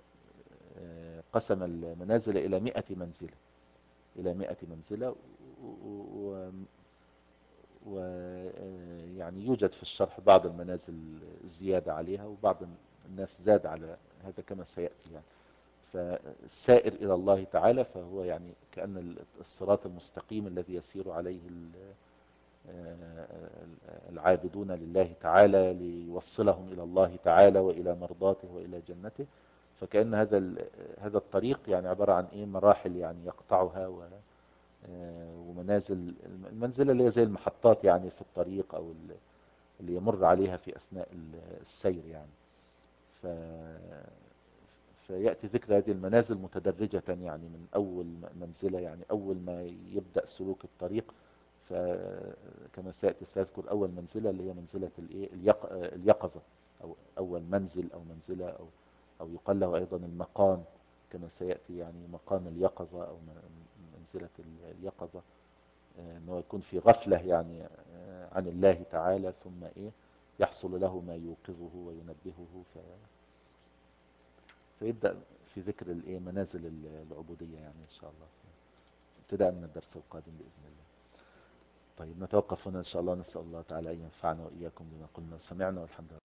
S1: قسم المنازل إلى مئة منزلة، إلى مئة منزلة، ويعني يوجد في الشرح بعض المنازل زيادة عليها وبعض الناس زاد على هذا كما سيأتي يعني. فالسائر إلى الله تعالى فهو يعني كأن الصراط المستقيم الذي يسير عليه العابدون لله تعالى ليوصلهم إلى الله تعالى وإلى مرضاته وإلى جنته. فكأن هذا هذا الطريق يعني عبارة عن إيه مراحل يعني يقطعها ومنازل، المنزلة اللي هي زي المحطات يعني في الطريق أو اللي يمر عليها في أثناء السير يعني. ف فيأتي ذكر هذه المنازل متدرجة يعني من أول منزلة، يعني أول ما يبدأ سلوك الطريق فكما سيأتي سيذكر أول منزلة اللي هي منزلة الإيه اليق- اليقظة، أو أول منزل أو منزلة، أو أو يقال له أيضا المقام كما سيأتي، يعني مقام اليقظة أو منزلة اليقظة، أنه يكون في غفلة يعني عن الله تعالى، ثم إيه يحصل له ما يوقظه وينبهه، ف... فيبدأ في ذكر الإيه منازل العبودية يعني إن شاء الله ابتداء من الدرس القادم بإذن الله. طيب نتوقف هنا إن شاء الله، نسأل الله تعالى أن ينفعنا وإياكم بما قلنا وسمعنا، والحمد لله.